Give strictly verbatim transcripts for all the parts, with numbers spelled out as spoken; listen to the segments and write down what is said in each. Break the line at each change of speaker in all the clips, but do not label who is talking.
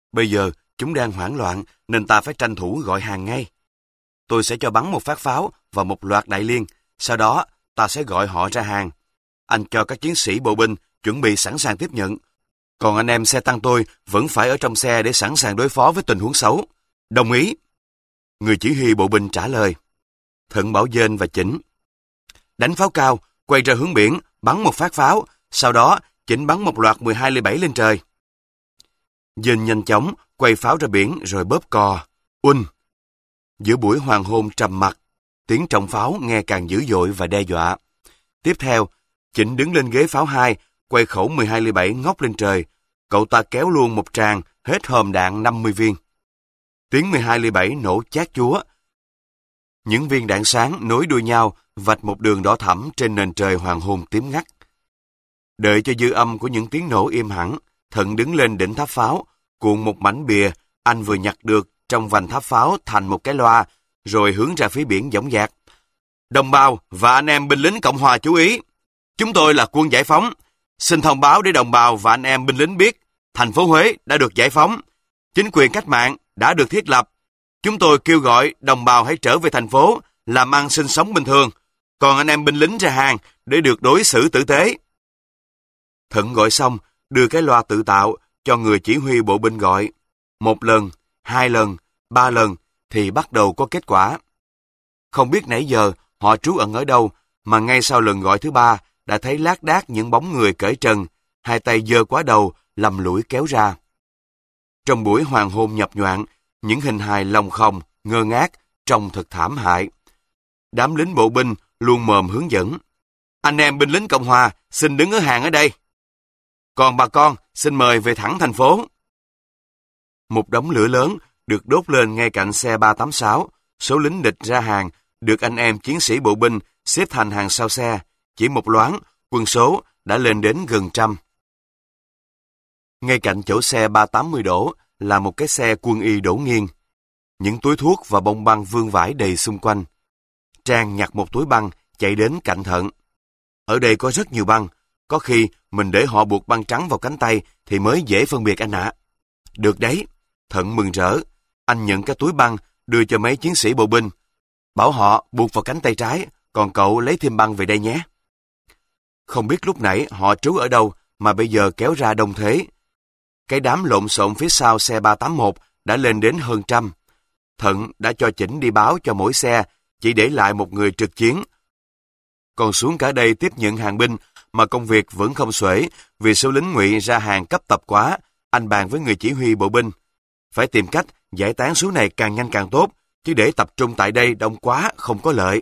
Bây giờ chúng đang hoảng loạn nên ta phải tranh thủ gọi hàng ngay. Tôi sẽ cho bắn một phát pháo và một loạt đại liên, sau đó ta sẽ gọi họ ra hàng. Anh cho các chiến sĩ bộ binh chuẩn bị sẵn sàng tiếp nhận. Còn anh em xe tăng tôi vẫn phải ở trong xe để sẵn sàng đối phó với tình huống xấu. Đồng ý. Người chỉ huy bộ binh trả lời. Thận bảo Dên và Chỉnh. Đánh pháo cao, quay ra hướng biển, bắn một phát pháo, sau đó Chỉnh bắn một loạt mười hai ly bảy lên trời. Dên nhanh chóng quay pháo ra biển rồi bóp cò. Unh! Giữa buổi hoàng hôn trầm mặc, tiếng trọng pháo nghe càng dữ dội và đe dọa. Tiếp theo, Chỉnh đứng lên ghế pháo hai, quay khẩu mười hai ly bảy ngóc lên trời. Cậu ta kéo luôn một tràng, hết hòm đạn năm mươi viên. Tiếng mười hai ly bảy nổ chát chúa. Những viên đạn sáng nối đuôi nhau, vạch một đường đỏ thẫm trên nền trời hoàng hôn tím ngắt. Đợi cho dư âm của những tiếng nổ im hẳn, Thận đứng lên đỉnh tháp pháo, cuộn một mảnh bìa anh vừa nhặt được trong vành tháp pháo thành một cái loa, rồi hướng ra phía biển dõng dạc. Đồng bào và anh em binh lính Cộng hòa chú ý. Chúng tôi là quân giải phóng. Xin thông báo để đồng bào và anh em binh lính biết, thành phố Huế đã được giải phóng. Chính quyền cách mạng đã được thiết lập. Chúng tôi kêu gọi đồng bào hãy trở về thành phố, làm ăn sinh sống bình thường. Còn anh em binh lính ra hàng để được đối xử tử tế. Thận gọi xong, đưa cái loa tự tạo cho người chỉ huy bộ binh gọi. Một lần, hai lần, ba lần thì bắt đầu có kết quả. Không biết nãy giờ họ trú ẩn ở đâu, mà ngay sau lần gọi thứ ba đã thấy lác đác những bóng người cởi trần, hai tay giơ quá đầu, lầm lũi kéo ra. Trong buổi hoàng hôn nhập nhoạng, những hình hài lòng khòng, ngơ ngác, trông thật thảm hại. Đám lính bộ binh luôn mồm hướng dẫn. Anh em binh lính Cộng hòa xin đứng ở hàng ở đây. Còn bà con xin mời về thẳng thành phố. Một đống lửa lớn được đốt lên ngay cạnh xe ba tám sáu. Số lính địch ra hàng được anh em chiến sĩ bộ binh xếp thành hàng sau xe. Chỉ một loáng, quân số đã lên đến gần trăm. Ngay cạnh chỗ xe ba tám mươi đổ là một cái xe quân y đổ nghiêng. Những túi thuốc và bông băng vương vãi đầy xung quanh. Trang nhặt một túi băng, chạy đến cạnh Thận. Ở đây có rất nhiều băng. Có khi mình để họ buộc băng trắng vào cánh tay thì mới dễ phân biệt anh ạ. Được đấy. Thận mừng rỡ. Anh nhận cái túi băng, đưa cho mấy chiến sĩ bộ binh. Bảo họ buộc vào cánh tay trái, còn cậu lấy thêm băng về đây nhé. Không biết lúc nãy họ trú ở đâu mà bây giờ kéo ra đông thế. Cái đám lộn xộn phía sau xe ba tám một đã lên đến hơn trăm. Thận đã cho Chỉnh đi báo cho mỗi xe, chỉ để lại một người trực chiến. Còn xuống cả đây tiếp nhận hàng binh, mà công việc vẫn không xuể vì số lính ngụy ra hàng cấp tập quá. Anh bàn với người chỉ huy bộ binh. Phải tìm cách giải tán số này càng nhanh càng tốt, chứ để tập trung tại đây đông quá không có lợi.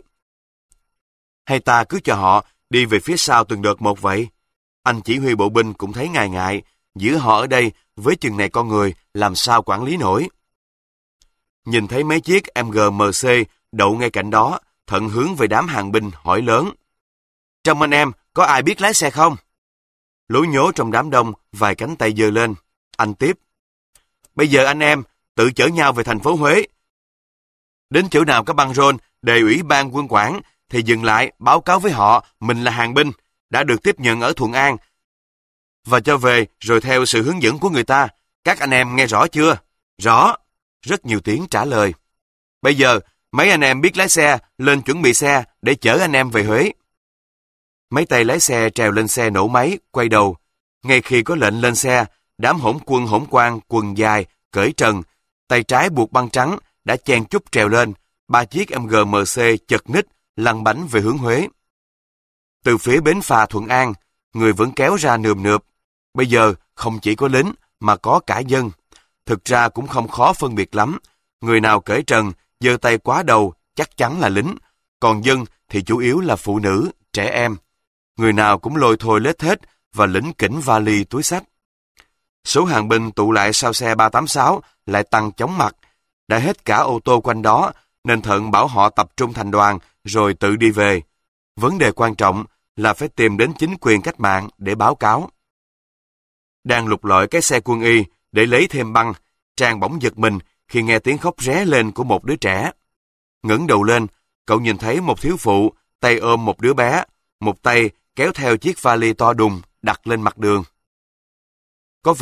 Hay ta cứ cho họ đi về phía sau từng đợt một vậy? Anh chỉ huy bộ binh cũng thấy ngại ngại, giữ họ ở đây với chừng này con người làm sao quản lý nổi. Nhìn thấy mấy chiếc em giê em xê đậu ngay cạnh đó, Thận hướng về đám hàng binh hỏi lớn. Trong anh em có ai biết lái xe không? Lố nhố trong đám đông, vài cánh tay giơ lên. Anh tiếp. Bây giờ anh em tự chở nhau về thành phố Huế. Đến chỗ nào có băng rôn đề ủy ban quân quản thì dừng lại báo cáo với họ mình là hàng binh, đã được tiếp nhận ở Thuận An và cho về rồi theo sự hướng dẫn của người ta. Các anh em nghe rõ chưa? Rõ. Rất nhiều tiếng trả lời. Bây giờ mấy anh em biết lái xe lên chuẩn bị xe để chở anh em về Huế. Mấy tay lái xe trèo lên xe nổ máy, quay đầu. Ngay khi có lệnh lên xe, đám hỗn quân hỗn quan quần dài, cởi trần, tay trái buộc băng trắng đã chen chúc trèo lên. Ba chiếc em giê em xê chật ních lăn bánh về hướng Huế. Từ phía bến phà Thuận An, người vẫn kéo ra nườm nượp. Bây giờ không chỉ có lính mà có cả dân. Thực ra cũng không khó phân biệt lắm. Người nào cởi trần, giơ tay quá đầu chắc chắn là lính. Còn dân thì chủ yếu là phụ nữ, trẻ em. Người nào cũng lôi thôi lết thết và lỉnh kỉnh vali túi xách. Số hàng binh tụ lại sau xe ba tám sáu lại tăng chóng mặt. Đã hết cả ô tô quanh đó, nên Thận bảo họ tập trung thành đoàn rồi tự đi về. Vấn đề quan trọng là phải tìm đến chính quyền cách mạng để báo cáo. Đang lục lọi cái xe quân y để lấy thêm băng, Trang bỗng giật mình khi nghe tiếng khóc ré lên của một đứa trẻ. Ngẩng đầu lên, cậu nhìn thấy một thiếu phụ tay ôm một đứa bé, một tay kéo theo chiếc vali to đùng đặt lên mặt đường. Có vẻ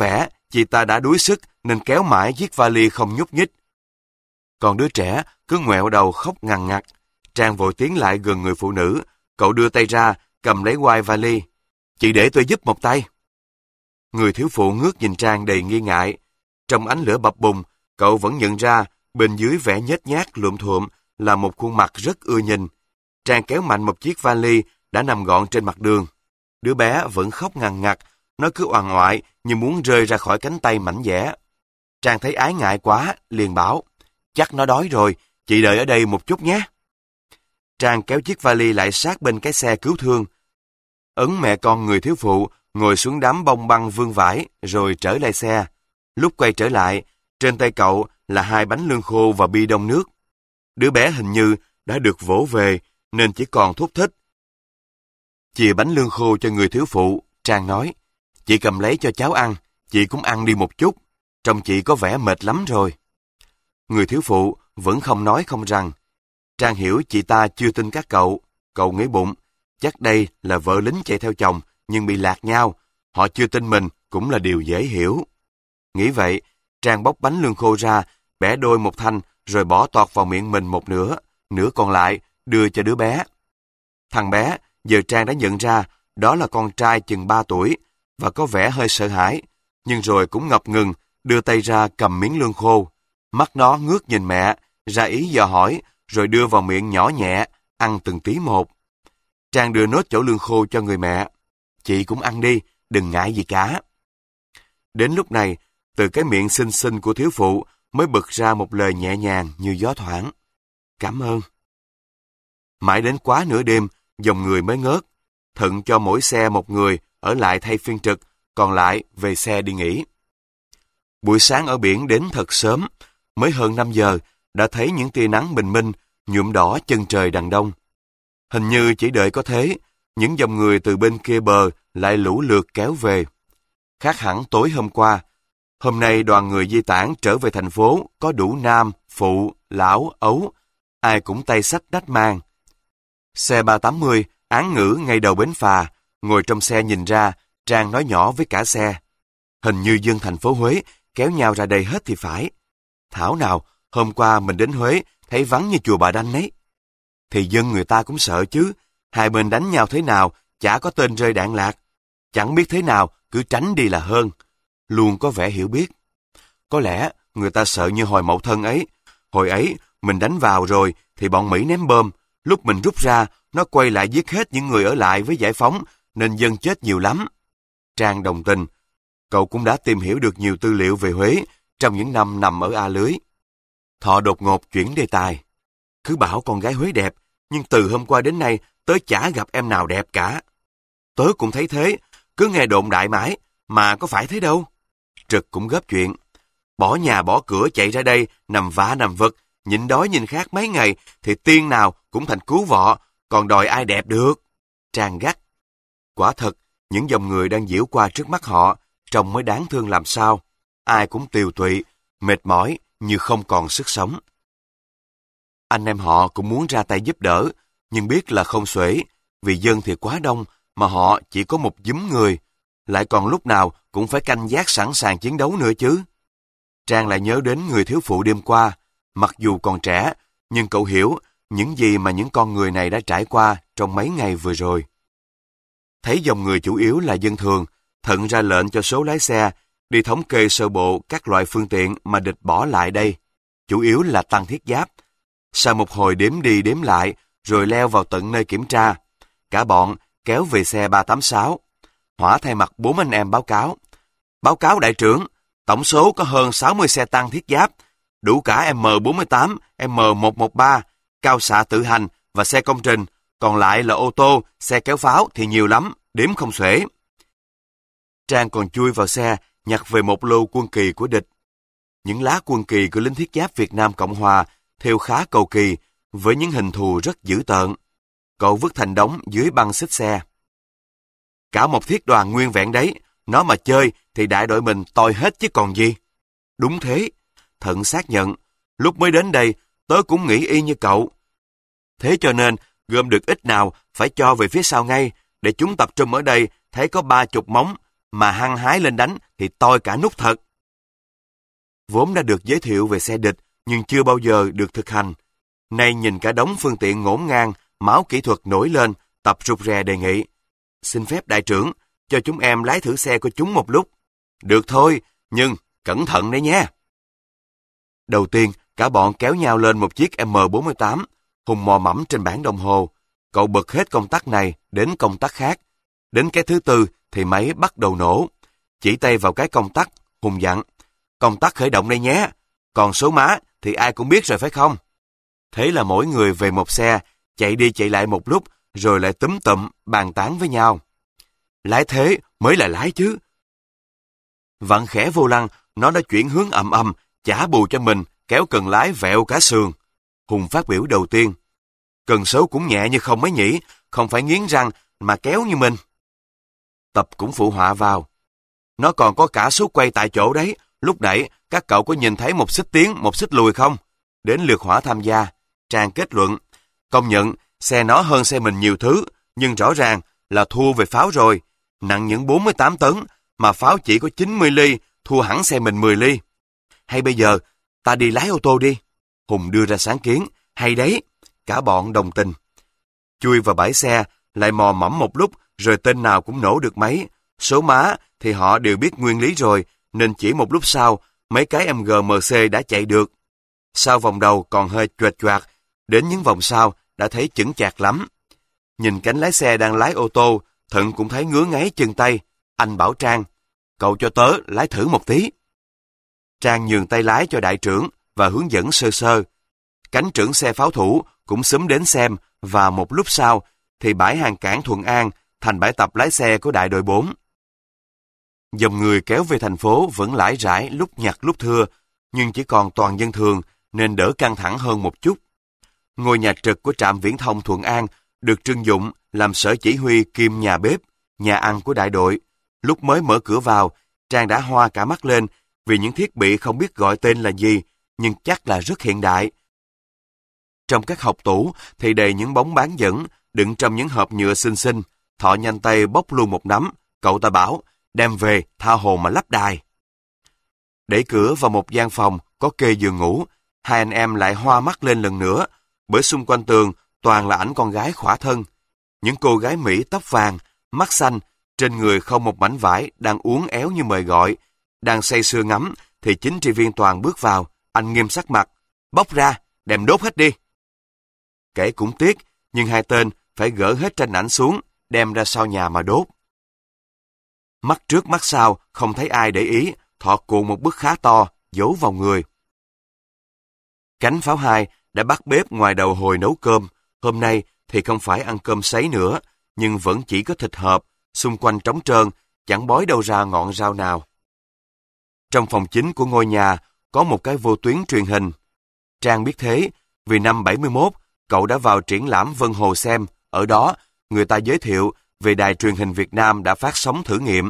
chị ta đã đuối sức nên kéo mãi chiếc vali không nhúc nhích. Còn đứa trẻ cứ ngoẹo đầu khóc ngằn ngặt. Trang vội tiến lại gần người phụ nữ, cậu đưa tay ra, cầm lấy quai vali. Chị để tôi giúp một tay. Người thiếu phụ ngước nhìn Trang đầy nghi ngại. Trong ánh lửa bập bùng, cậu vẫn nhận ra bên dưới vẻ nhếch nhác lụm thuộm là một khuôn mặt rất ưa nhìn. Trang kéo mạnh một chiếc vali đã nằm gọn trên mặt đường. Đứa bé vẫn khóc ngằn ngặt, nó cứ oằn oại như muốn rơi ra khỏi cánh tay mảnh dẻ. Trang thấy ái ngại quá, liền bảo, chắc nó đói rồi, chị đợi ở đây một chút nhé. Trang kéo chiếc vali lại sát bên cái xe cứu thương. Ấn mẹ con người thiếu phụ ngồi xuống đám bông băng vương vải rồi trở lại xe. Lúc quay trở lại, trên tay cậu là hai bánh lương khô và bi đông nước. Đứa bé hình như đã được vỗ về nên chỉ còn thút thít. Chìa bánh lương khô cho người thiếu phụ, Trang nói, chị cầm lấy cho cháu ăn, chị cũng ăn đi một chút, trông chị có vẻ mệt lắm rồi. Người thiếu phụ vẫn không nói không rằng. Trang hiểu chị ta chưa tin các cậu, cậu nghĩ bụng, chắc đây là vợ lính chạy theo chồng nhưng bị lạc nhau, họ chưa tin mình cũng là điều dễ hiểu. Nghĩ vậy, Trang bóc bánh lương khô ra, bẻ đôi một thanh rồi bỏ toọt vào miệng mình một nửa, nửa còn lại đưa cho đứa bé. Thằng bé giờ Trang đã nhận ra đó là con trai chừng ba tuổi và có vẻ hơi sợ hãi, nhưng rồi cũng ngập ngừng đưa tay ra cầm miếng lương khô. Mắt nó ngước nhìn mẹ, ra ý dò hỏi rồi đưa vào miệng nhỏ nhẹ, ăn từng tí một. Trang đưa nốt chỗ lương khô cho người mẹ. Chị cũng ăn đi, đừng ngại gì cả. Đến lúc này, từ cái miệng xinh xinh của thiếu phụ mới bật ra một lời nhẹ nhàng như gió thoảng. Cảm ơn. Mãi đến quá nửa đêm, dòng người mới ngớt. Thận cho mỗi xe một người ở lại thay phiên trực, còn lại về xe đi nghỉ. Buổi sáng ở biển đến thật sớm, mới hơn năm giờ, đã thấy những tia nắng bình minh nhuộm đỏ chân trời đằng đông. Hình như chỉ đợi có thế, những dòng người từ bên kia bờ lại lũ lượt kéo về. Khác hẳn tối hôm qua, hôm nay đoàn người di tản trở về thành phố có đủ nam, phụ, lão, ấu, ai cũng tay xách đách mang. Xe ba tám mươi án ngữ ngay đầu bến phà, ngồi trong xe nhìn ra, Trang nói nhỏ với cả xe. Hình như dân thành phố Huế kéo nhau ra đây hết thì phải. Thảo nào, hôm qua mình đến Huế thấy vắng như chùa Bà Đanh ấy. Thì dân người ta cũng sợ chứ, hai bên đánh nhau thế nào, chả có tên rơi đạn lạc. Chẳng biết thế nào, cứ tránh đi là hơn. Luôn có vẻ hiểu biết. Có lẽ người ta sợ như hồi Mậu Thân ấy. Hồi ấy, mình đánh vào rồi thì bọn Mỹ ném bom. Lúc mình rút ra, nó quay lại giết hết những người ở lại với giải phóng, nên dân chết nhiều lắm. Trang đồng tình. Cậu cũng đã tìm hiểu được nhiều tư liệu về Huế trong những năm nằm ở A Lưới. Thọ đột ngột chuyển đề tài. Cứ bảo con gái Huế đẹp, nhưng từ hôm qua đến nay tớ chả gặp em nào đẹp cả. Tớ cũng thấy thế, cứ nghe đồn đại mãi, mà có phải thế đâu. Trực cũng góp chuyện. Bỏ nhà bỏ cửa chạy ra đây, nằm vã nằm vật, nhịn đói nhìn khát mấy ngày, thì tiên nào cũng thành cứu vọ, còn đòi ai đẹp được. Trang gắt. Quả thật, những dòng người đang diễu qua trước mắt họ, trông mới đáng thương làm sao. Ai cũng tiều tụy, mệt mỏi, như không còn sức sống. Anh em họ cũng muốn ra tay giúp đỡ, nhưng biết là không xuể, vì dân thì quá đông, mà họ chỉ có một dúm người, lại còn lúc nào cũng phải canh gác sẵn sàng chiến đấu nữa chứ. Trang lại nhớ đến người thiếu phụ đêm qua, mặc dù còn trẻ, nhưng cậu hiểu những gì mà những con người này đã trải qua trong mấy ngày vừa rồi. Thấy dòng người chủ yếu là dân thường, Thận ra lệnh cho số lái xe đi thống kê sơ bộ các loại phương tiện mà địch bỏ lại đây, chủ yếu là tăng thiết giáp. Sau một hồi đếm đi đếm lại, rồi leo vào tận nơi kiểm tra, cả bọn kéo về xe ba tám sáu. Hỏa thay mặt bốn anh em báo cáo. Báo cáo đại trưởng, tổng số có hơn sáu mươi xe tăng thiết giáp, đủ cả M bốn tám, M một một ba, cao xạ tự hành và xe công trình, còn lại là ô tô, xe kéo pháo thì nhiều lắm, đếm không xuể. Trang còn chui vào xe, nhặt về một lô quân kỳ của địch. Những lá quân kỳ của lính thiết giáp Việt Nam Cộng Hòa theo khá cầu kỳ, với những hình thù rất dữ tợn. Cậu vứt thành đống dưới băng xích xe. Cả một thiết đoàn nguyên vẹn đấy, nó mà chơi thì đại đội mình toi hết chứ còn gì. Đúng thế, Thận xác nhận, lúc mới đến đây, tớ cũng nghĩ y như cậu. Thế cho nên, gom được ít nào phải cho về phía sau ngay, để chúng tập trung ở đây, thấy có ba chục móng, mà hăng hái lên đánh thì toi cả nút thật. Vốn đã được giới thiệu về xe địch, nhưng chưa bao giờ được thực hành. Nay nhìn cả đống phương tiện ngổn ngang, máu kỹ thuật nổi lên, Tập rụt rè đề nghị. Xin phép đại trưởng, cho chúng em lái thử xe của chúng một lúc. Được thôi, nhưng cẩn thận đấy nhé. Đầu tiên, cả bọn kéo nhau lên một chiếc M bốn tám, Hùng mò mẫm trên bảng đồng hồ. Cậu bật hết công tắc này đến công tắc khác. Đến cái thứ tư thì máy bắt đầu nổ. Chỉ tay vào cái công tắc, Hùng dặn. Công tắc khởi động đây nhé. Còn số má thì ai cũng biết rồi phải không? Thế là mỗi người về một xe, chạy đi chạy lại một lúc, rồi lại túm tụm, bàn tán với nhau. Lái thế mới là lái chứ. Vặn khẽ vô lăng, nó đã chuyển hướng ầm ầm, chả bù cho mình, kéo cần lái vẹo cả sườn. Hùng phát biểu đầu tiên. Cần số cũng nhẹ như không mấy nhỉ, không phải nghiến răng mà kéo như mình. Tập cũng phụ họa vào. Nó còn có cả số quay tại chỗ đấy, lúc nãy các cậu có nhìn thấy một xích tiến, một xích lùi không? Đến lượt Hỏa tham gia. Trang kết luận. Công nhận, xe nó hơn xe mình nhiều thứ, nhưng rõ ràng là thua về pháo rồi. Nặng những bốn mươi tám tấn, mà pháo chỉ có chín mươi ly, thua hẳn xe mình mười ly. Hay bây giờ, ta đi lái ô tô đi. Hùng đưa ra sáng kiến. Hay đấy. Cả bọn đồng tình. Chui vào bãi xe, lại mò mẫm một lúc, rồi tên nào cũng nổ được máy. Số má thì họ đều biết nguyên lý rồi, nên chỉ một lúc sau, mấy cái em giê em xê đã chạy được. Sau vòng đầu còn hơi choẹt choạc, đến những vòng sau đã thấy chững chạc lắm. Nhìn cánh lái xe đang lái ô tô, Thận cũng thấy ngứa ngáy chân tay. Anh bảo Trang, cậu cho tớ lái thử một tí. Trang nhường tay lái cho đại trưởng và hướng dẫn sơ sơ. Cánh trưởng xe pháo thủ cũng xúm đến xem, và một lúc sau thì bãi hàng cảng Thuận An thành bãi tập lái xe của đại đội bốn. Dòng người kéo về thành phố vẫn lải rải lúc nhặt lúc thưa, nhưng chỉ còn toàn dân thường nên đỡ căng thẳng hơn một chút. Ngôi nhà trực của trạm viễn thông Thuận An được trưng dụng làm sở chỉ huy kiêm nhà bếp, nhà ăn của đại đội. Lúc mới mở cửa vào, Trang đã hoa cả mắt lên vì những thiết bị không biết gọi tên là gì, nhưng chắc là rất hiện đại. Trong các hộc tủ thì đầy những bóng bán dẫn, đựng trong những hộp nhựa xinh xinh. Thọ nhanh tay bóc luôn một nắm, cậu ta bảo, đem về tha hồ mà lắp đài. Đẩy cửa vào một gian phòng có kê giường ngủ, hai anh em lại hoa mắt lên lần nữa, bởi xung quanh tường toàn là ảnh con gái khỏa thân. Những cô gái Mỹ tóc vàng, mắt xanh, trên người không một mảnh vải, đang uốn éo như mời gọi. Đang say sưa ngắm thì chính trị viên Toàn bước vào, anh nghiêm sắc mặt, bóc ra, đem đốt hết đi. Kể cũng tiếc, nhưng hai tên phải gỡ hết tranh ảnh xuống, đem ra sau nhà mà đốt. Mắt trước mắt sau, không thấy ai để ý, Thọ cuộn một bức khá to, giấu vào người. Cánh pháo hai đã bắt bếp ngoài đầu hồi nấu cơm, hôm nay thì không phải ăn cơm sấy nữa, nhưng vẫn chỉ có thịt hộp, xung quanh trống trơn, chẳng bói đâu ra ngọn rau nào. Trong phòng chính của ngôi nhà có một cái vô tuyến truyền hình. Trang biết thế, vì năm bảy mươi mốt, cậu đã vào triển lãm Vân Hồ xem, ở đó người ta giới thiệu về đài truyền hình Việt Nam đã phát sóng thử nghiệm.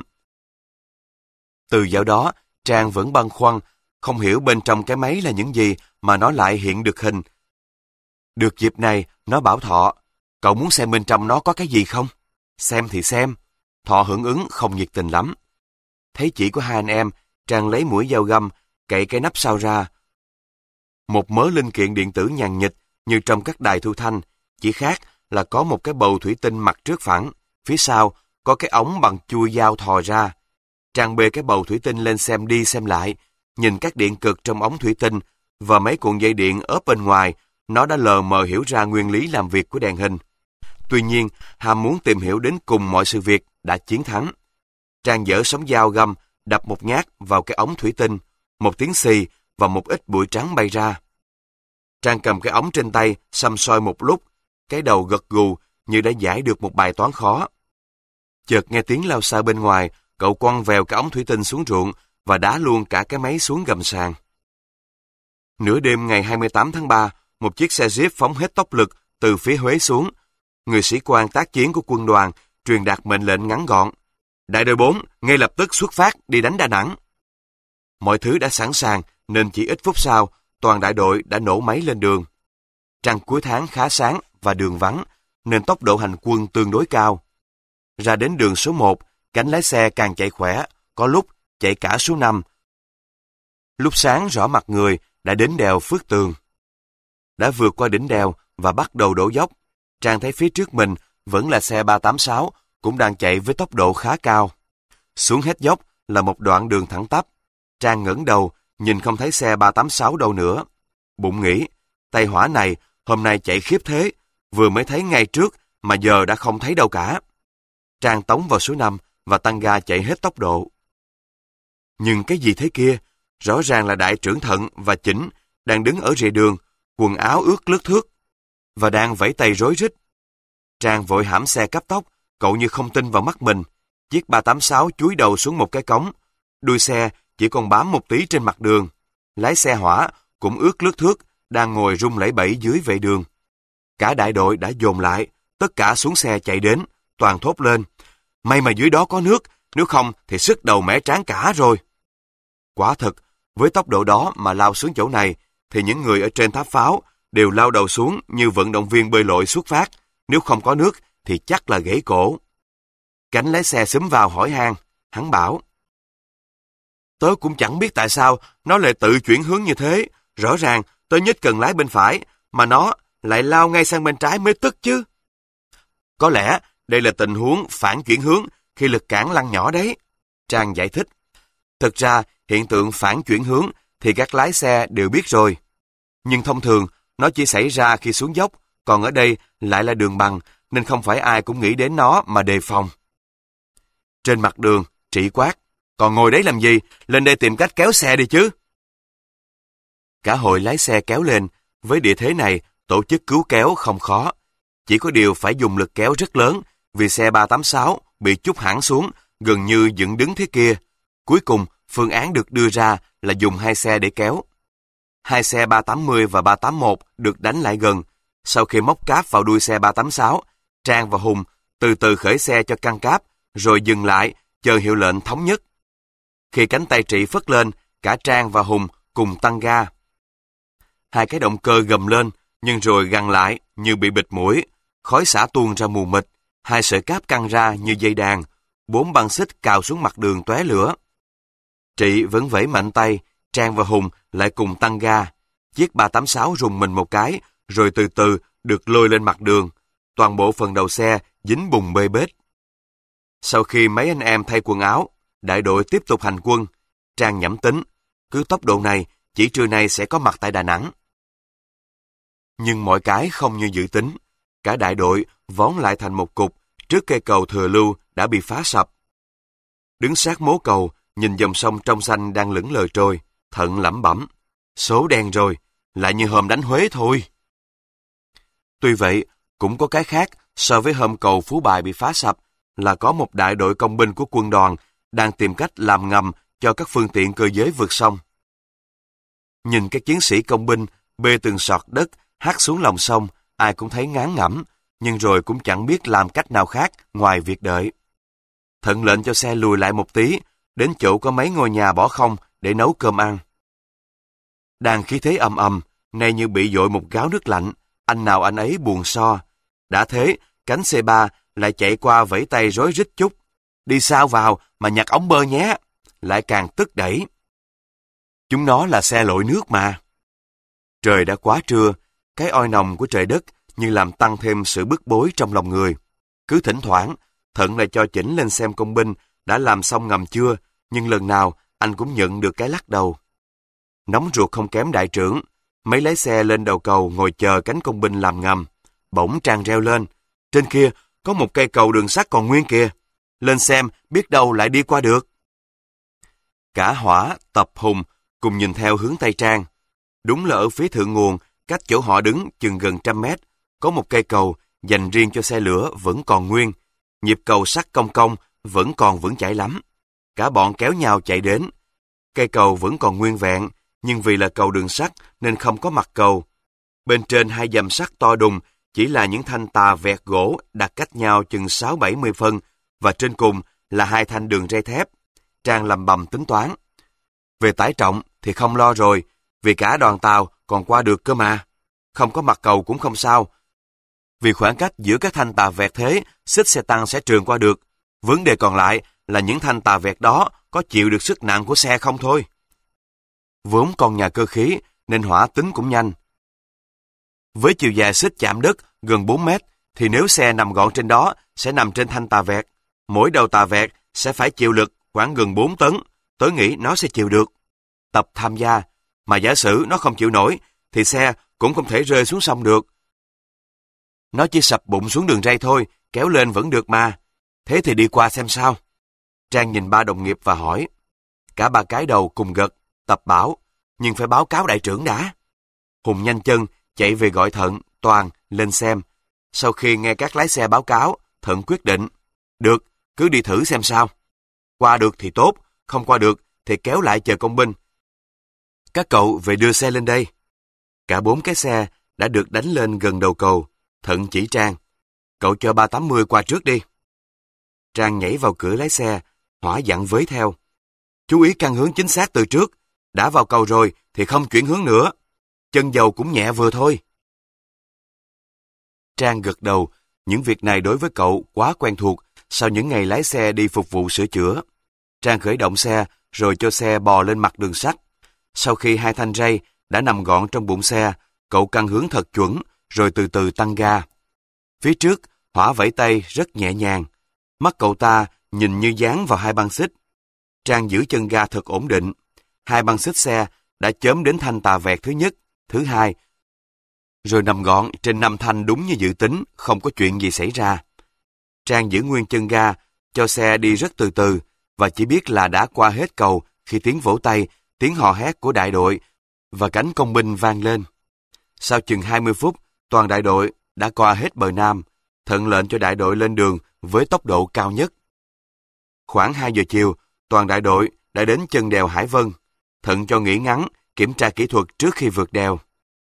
Từ dạo đó, Trang vẫn băn khoăn, không hiểu bên trong cái máy là những gì mà nó lại hiện được hình. Được dịp này, nó bảo Thọ, cậu muốn xem bên trong nó có cái gì không? Xem thì xem. Thọ hưởng ứng không nhiệt tình lắm. Thấy chỉ có hai anh em, Trang lấy mũi dao găm, cậy cái nắp sau ra. Một mớ linh kiện điện tử nhàn nhịch như trong các đài thu thanh, chỉ khác là có một cái bầu thủy tinh mặt trước phẳng, phía sau có cái ống bằng chui dao thò ra. Trang bê cái bầu thủy tinh lên xem đi xem lại, nhìn các điện cực trong ống thủy tinh và mấy cuộn dây điện ốp bên ngoài, nó đã lờ mờ hiểu ra nguyên lý làm việc của đèn hình. Tuy nhiên, ham muốn tìm hiểu đến cùng mọi sự việc đã chiến thắng. Trang giở sống dao găm, đập một nhát vào cái ống thủy tinh, một tiếng xì và một ít bụi trắng bay ra. Trang cầm cái ống trên tay, xăm soi một lúc, cái đầu gật gù như đã giải được một bài toán khó. Chợt nghe tiếng lao xa bên ngoài, cậu quăng vèo cái ống thủy tinh xuống ruộng và đá luôn cả cái máy xuống gầm sàn. Nửa đêm ngày hai mươi tám tháng ba, một chiếc xe Jeep phóng hết tốc lực từ phía Huế xuống. Người sĩ quan tác chiến của quân đoàn truyền đạt mệnh lệnh ngắn gọn. Đại đội bốn ngay lập tức xuất phát đi đánh Đà Nẵng. Mọi thứ đã sẵn sàng nên chỉ ít phút sau, toàn đại đội đã nổ máy lên đường. Trăng cuối tháng khá sáng và đường vắng, nên tốc độ hành quân tương đối cao. Ra đến đường số một, cánh lái xe càng chạy khỏe, có lúc chạy cả số năm. Lúc sáng rõ mặt người đã đến đèo Phước Tường. Đã vượt qua đỉnh đèo và bắt đầu đổ dốc, Trang thấy phía trước mình vẫn là xe ba tám sáu, cũng đang chạy với tốc độ khá cao. Xuống hết dốc là một đoạn đường thẳng tắp. Trang ngẩng đầu, nhìn không thấy xe ba tám sáu đâu nữa. Bụng nghĩ, tay hỏa này hôm nay chạy khiếp thế, vừa mới thấy ngay trước mà giờ đã không thấy đâu cả. Trang tống vào số năm và tăng ga chạy hết tốc độ. Nhưng cái gì thế kia? Rõ ràng là đại trưởng Thận và Chỉnh đang đứng ở rìa đường, quần áo ướt lướt thướt và đang vẫy tay rối rít. Trang vội hãm xe cấp tốc, cậu như không tin vào mắt mình. Chiếc ba tám sáu chúi đầu xuống một cái cống, đuôi xe chỉ còn bám một tí trên mặt đường. Lái xe hỏa cũng ướt lướt thướt, đang ngồi rung lẩy bẩy dưới vệ đường. Cả đại đội đã dồn lại, tất cả xuống xe chạy đến, toàn thốt lên: may mà dưới đó có nước, nếu không thì sức đầu mẻ trán cả rồi. Quả thực, với tốc độ đó mà lao xuống chỗ này, thì những người ở trên tháp pháo đều lao đầu xuống như vận động viên bơi lội xuất phát, nếu không có nước thì chắc là gãy cổ. Cảnh lái xe xúm vào hỏi han, hắn bảo: tớ cũng chẳng biết tại sao nó lại tự chuyển hướng như thế, rõ ràng tớ nhích cần lái bên phải, mà nó lại lao ngay sang bên trái mới tức chứ. Có lẽ đây là tình huống phản chuyển hướng khi lực cản lăn nhỏ đấy, Trang giải thích. Thực ra, hiện tượng phản chuyển hướng thì các lái xe đều biết rồi. Nhưng thông thường, nó chỉ xảy ra khi xuống dốc, còn ở đây lại là đường bằng, nên không phải ai cũng nghĩ đến nó mà đề phòng. Trên mặt đường, Trị quát: còn ngồi đấy làm gì? Lên đây tìm cách kéo xe đi chứ. Cả hội lái xe kéo lên, với địa thế này, tổ chức cứu kéo không khó. Chỉ có điều phải dùng lực kéo rất lớn, vì xe ba tám sáu bị trút hẳn xuống, gần như dựng đứng thế kia. Cuối cùng, phương án được đưa ra là dùng hai xe để kéo. Hai xe ba tám mươi và ba tám mốt được đánh lại gần. Sau khi móc cáp vào đuôi xe ba tám sáu, Trang và Hùng từ từ khởi xe cho căng cáp, rồi dừng lại, chờ hiệu lệnh thống nhất. Khi cánh tay Trị phất lên, cả Trang và Hùng cùng tăng ga. Hai cái động cơ gầm lên, nhưng rồi gằn lại như bị bịt mũi, khói xả tuôn ra mù mịt, hai sợi cáp căng ra như dây đàn, bốn băng xích cào xuống mặt đường tóe lửa. Trị vẫn vẫy mạnh tay, Trang và Hùng lại cùng tăng ga. Chiếc ba tám sáu rùng mình một cái, rồi từ từ được lôi lên mặt đường. Toàn bộ phần đầu xe dính bùn bê bết. Sau khi mấy anh em thay quần áo, đại đội tiếp tục hành quân. Trang nhẩm tính, cứ tốc độ này, chỉ trưa nay sẽ có mặt tại Đà Nẵng. Nhưng mọi cái không như dự tính. Cả đại đội vón lại thành một cục trước cây cầu Thừa Lưu đã bị phá sập. Đứng sát mố cầu, nhìn dòng sông trong xanh đang lững lờ trôi, Thận lẩm bẩm: số đen rồi, lại như hôm đánh Huế thôi. Tuy vậy, cũng có cái khác so với hôm cầu Phú Bài bị phá sập, là có một đại đội công binh của quân đoàn đang tìm cách làm ngầm cho các phương tiện cơ giới vượt sông. Nhìn các chiến sĩ công binh bê từng sọt đất hắt xuống lòng sông, ai cũng thấy ngán ngẩm, nhưng rồi cũng chẳng biết làm cách nào khác ngoài việc đợi. Thận lệnh cho xe lùi lại một tí, đến chỗ có mấy ngôi nhà bỏ không để nấu cơm ăn. Đang khí thế ầm ầm, nay như bị dội một gáo nước lạnh, anh nào anh ấy buồn so. Đã thế, cánh xê ba lại chạy qua vẫy tay rối rít chút. Đi sao vào mà nhặt ống bơ nhé, lại càng tức đẩy. Chúng nó là xe lội nước mà. Trời đã quá trưa, cái oi nồng của trời đất như làm tăng thêm sự bức bối trong lòng người. Cứ thỉnh thoảng, Thận lại cho Chỉnh lên xem công binh đã làm xong ngầm chưa, nhưng lần nào anh cũng nhận được cái lắc đầu. Nóng ruột không kém đại trưởng, mấy lái xe lên đầu cầu ngồi chờ cánh công binh làm ngầm. Bỗng Trang reo lên: trên kia có một cây cầu đường sắt còn nguyên kìa, lên xem biết đâu lại đi qua được. Cả Hỏa, Tập, Hùng cùng nhìn theo hướng Tây Trang. Đúng là ở phía thượng nguồn, cách chỗ họ đứng chừng gần trăm mét, có một cây cầu dành riêng cho xe lửa vẫn còn nguyên, nhịp cầu sắt cong cong vẫn còn vững chãi lắm. Cả bọn kéo nhau chạy đến. Cây cầu vẫn còn nguyên vẹn, nhưng vì là cầu đường sắt nên không có mặt cầu. Bên trên hai dầm sắt to đùng chỉ là những thanh tà vẹt gỗ đặt cách nhau chừng sáu bảy mươi phân, và trên cùng là hai thanh đường ray thép. Trang lầm bầm tính toán. Về tải trọng thì không lo rồi, vì cả đoàn tàu còn qua được cơ mà. Không có mặt cầu cũng không sao, vì khoảng cách giữa các thanh tà vẹt thế, xích xe tăng sẽ trườn qua được. Vấn đề còn lại là những thanh tà vẹt đó có chịu được sức nặng của xe không thôi. Vốn con nhà cơ khí nên hỏa tính cũng nhanh. Với chiều dài xích chạm đất gần bốn mét, thì nếu xe nằm gọn trên đó sẽ nằm trên thanh tà vẹt. Mỗi đầu tà vẹt sẽ phải chịu lực khoảng gần bốn tấn. Tớ nghĩ nó sẽ chịu được. Tập tham gia, mà giả sử nó không chịu nổi, thì xe cũng không thể rơi xuống sông được. Nó chỉ sập bụng xuống đường ray thôi, kéo lên vẫn được mà. Thế thì đi qua xem sao. Trang nhìn ba đồng nghiệp và hỏi. Cả ba cái đầu cùng gật. Tập bảo, nhưng phải báo cáo đại trưởng đã. Hùng nhanh chân chạy về gọi Thận, Toàn lên xem. Sau khi nghe các lái xe báo cáo, Thận quyết định. Được, cứ đi thử xem sao. Qua được thì tốt, không qua được thì kéo lại chờ công binh. Các cậu về đưa xe lên đây. Cả bốn cái xe đã được đánh lên gần đầu cầu. Thận chỉ Trang. Cậu cho ba tám mươi qua trước đi. Trang nhảy vào cửa lái xe, Hỏa dặn với theo. Chú ý căn hướng chính xác từ trước. Đã vào cầu rồi thì không chuyển hướng nữa. Chân dầu cũng nhẹ vừa thôi. Trang gật đầu. Những việc này đối với cậu quá quen thuộc sau những ngày lái xe đi phục vụ sửa chữa. Trang khởi động xe rồi cho xe bò lên mặt đường sắt. Sau khi hai thanh ray đã nằm gọn trong bụng xe, cậu căn hướng thật chuẩn rồi từ từ tăng ga. Phía trước, Hỏa vẫy tay rất nhẹ nhàng. Mắt cậu ta nhìn như dán vào hai băng xích. Trang giữ chân ga thật ổn định. Hai băng xích xe đã chớm đến thanh tà vẹt thứ nhất, thứ hai, rồi nằm gọn trên năm thanh đúng như dự tính, không có chuyện gì xảy ra. Trang giữ nguyên chân ga, cho xe đi rất từ từ, và chỉ biết là đã qua hết cầu khi tiếng vỗ tay, tiếng hò hét của đại đội và cánh công binh vang lên. Sau chừng hai mươi phút, toàn đại đội đã qua hết bờ Nam, Thận lệnh cho đại đội lên đường với tốc độ cao nhất. Khoảng hai giờ chiều, toàn đại đội đã đến chân đèo Hải Vân. Thận cho nghỉ ngắn, kiểm tra kỹ thuật trước khi vượt đèo.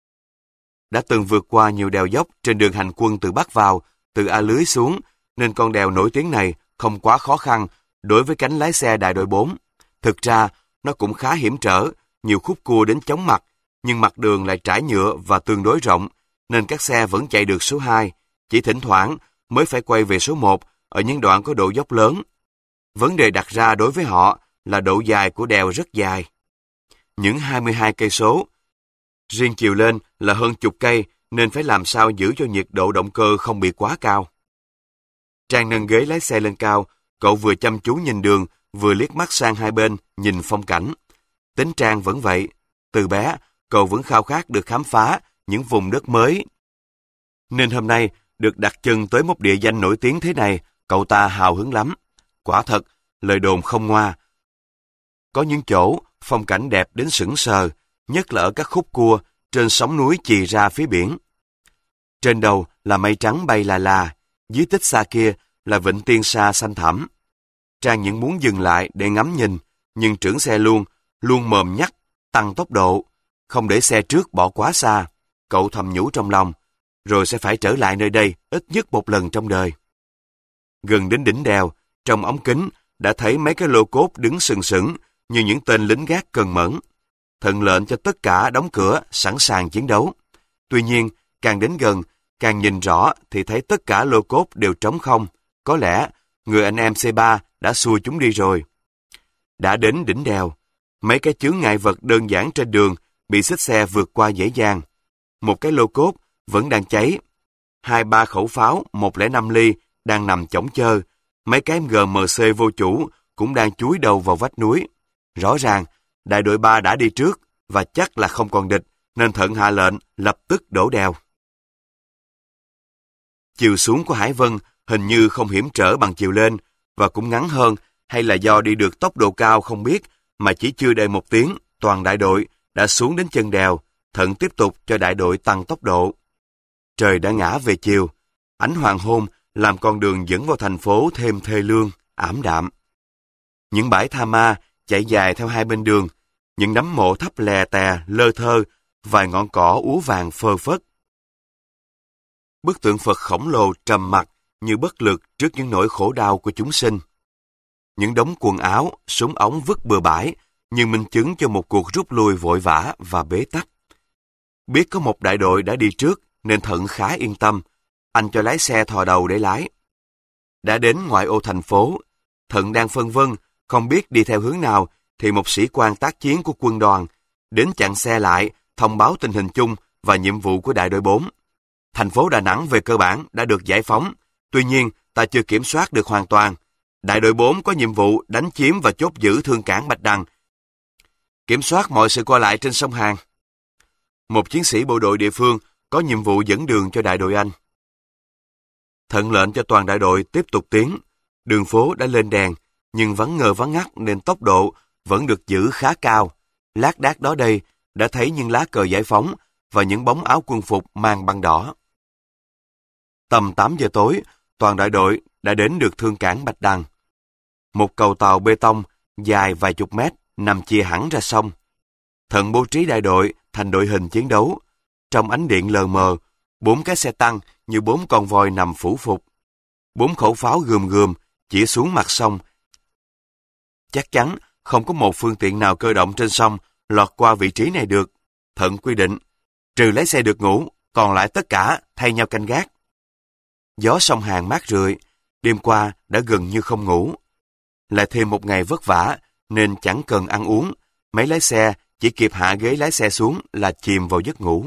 Đã từng vượt qua nhiều đèo dốc trên đường hành quân từ Bắc vào, từ A Lưới xuống, nên con đèo nổi tiếng này không quá khó khăn đối với cánh lái xe đại đội bốn. Thực ra, nó cũng khá hiểm trở, nhiều khúc cua đến chóng mặt, nhưng mặt đường lại trải nhựa và tương đối rộng, nên các xe vẫn chạy được số hai, chỉ thỉnh thoảng mới phải quay về số một ở những đoạn có độ dốc lớn. Vấn đề đặt ra đối với họ là độ dài của đèo rất dài. Những hai mươi hai cây số, riêng chiều lên là hơn chục cây, nên phải làm sao giữ cho nhiệt độ động cơ không bị quá cao. Trang nâng ghế lái xe lên cao, cậu vừa chăm chú nhìn đường, vừa liếc mắt sang hai bên, nhìn phong cảnh. Tính Trang vẫn vậy, từ bé, cậu vẫn khao khát được khám phá những vùng đất mới. Nên hôm nay, được đặt chân tới một địa danh nổi tiếng thế này, cậu ta hào hứng lắm. Quả thật, lời đồn không ngoa. Có những chỗ, phong cảnh đẹp đến sững sờ, nhất là ở các khúc cua, trên sóng núi chì ra phía biển. Trên đầu là mây trắng bay là là, dưới tích xa kia là vịnh Tiên Sa xanh thẳm. Trang những muốn dừng lại để ngắm nhìn, nhưng trưởng xe luôn, luôn mồm nhắc, tăng tốc độ, không để xe trước bỏ quá xa. Cậu thầm nhủ trong lòng, rồi sẽ phải trở lại nơi đây ít nhất một lần trong đời. Gần đến đỉnh đèo, trong ống kính đã thấy mấy cái lô cốt đứng sừng sững như những tên lính gác cần mẫn. Thận lệnh cho tất cả đóng cửa, sẵn sàng chiến đấu. Tuy nhiên, càng đến gần, càng nhìn rõ thì thấy tất cả lô cốt đều trống không. Có lẽ, người anh em C ba đã xua chúng đi rồi. Đã đến đỉnh đèo, mấy cái chướng ngại vật đơn giản trên đường bị xích xe vượt qua dễ dàng. Một cái lô cốt vẫn đang cháy. Hai ba khẩu pháo một không năm ly đang nằm chõng chơ. Mấy cái em giê em xê vô chủ cũng đang chúi đầu vào vách núi. Rõ ràng, đại đội ba đã đi trước và chắc là không còn địch, nên Thận hạ lệnh lập tức đổ đèo. Chiều xuống của Hải Vân hình như không hiểm trở bằng chiều lên và cũng ngắn hơn, hay là do đi được tốc độ cao không biết, mà chỉ chưa đầy một tiếng, toàn đại đội đã xuống đến chân đèo. Thận tiếp tục cho đại đội tăng tốc độ. Trời đã ngã về chiều, ánh hoàng hôn làm con đường dẫn vào thành phố thêm thê lương, ảm đạm. Những bãi tha ma chạy dài theo hai bên đường, những nấm mộ thấp lè tè, lơ thơ, vài ngọn cỏ úa vàng phơ phất. Bức tượng Phật khổng lồ trầm mặc như bất lực trước những nỗi khổ đau của chúng sinh. Những đống quần áo, súng ống vứt bừa bãi, như minh chứng cho một cuộc rút lui vội vã và bế tắc. Biết có một đại đội đã đi trước, nên Thận khá yên tâm. Anh cho lái xe thò đầu để lái. Đã đến ngoại ô thành phố, Thận đang phân vân, không biết đi theo hướng nào, thì một sĩ quan tác chiến của quân đoàn đến chặn xe lại, thông báo tình hình chung và nhiệm vụ của đại đội bốn. Thành phố Đà Nẵng về cơ bản đã được giải phóng, tuy nhiên ta chưa kiểm soát được hoàn toàn. Đại đội bốn có nhiệm vụ đánh chiếm và chốt giữ thương cảng Bạch Đằng, kiểm soát mọi sự qua lại trên sông Hàn. Một chiến sĩ bộ đội địa phương có nhiệm vụ dẫn đường cho đại đội Anh. Thận lệnh cho toàn đại đội tiếp tục tiến. Đường phố đã lên đèn, nhưng vắng ngờ vắng ngắt nên tốc độ vẫn được giữ khá cao. Lác đác đó đây đã thấy những lá cờ giải phóng và những bóng áo quân phục mang băng đỏ. Tầm tám giờ tối, toàn đại đội đã đến được thương cảng Bạch Đằng. Một cầu tàu bê tông dài vài chục mét nằm chia hẳn ra sông. Thận bố trí đại đội thành đội hình chiến đấu. Trong ánh điện lờ mờ, bốn cái xe tăng như bốn con voi nằm phủ phục. Bốn khẩu pháo gườm gườm chỉ xuống mặt sông. Chắc chắn không có một phương tiện nào cơ động trên sông lọt qua vị trí này được. Thận quy định, trừ lái xe được ngủ, còn lại tất cả thay nhau canh gác. Gió sông Hàn mát rượi, đêm qua đã gần như không ngủ. Lại thêm một ngày vất vả nên chẳng cần ăn uống, mấy lái xe chỉ kịp hạ ghế lái xe xuống là chìm vào giấc ngủ.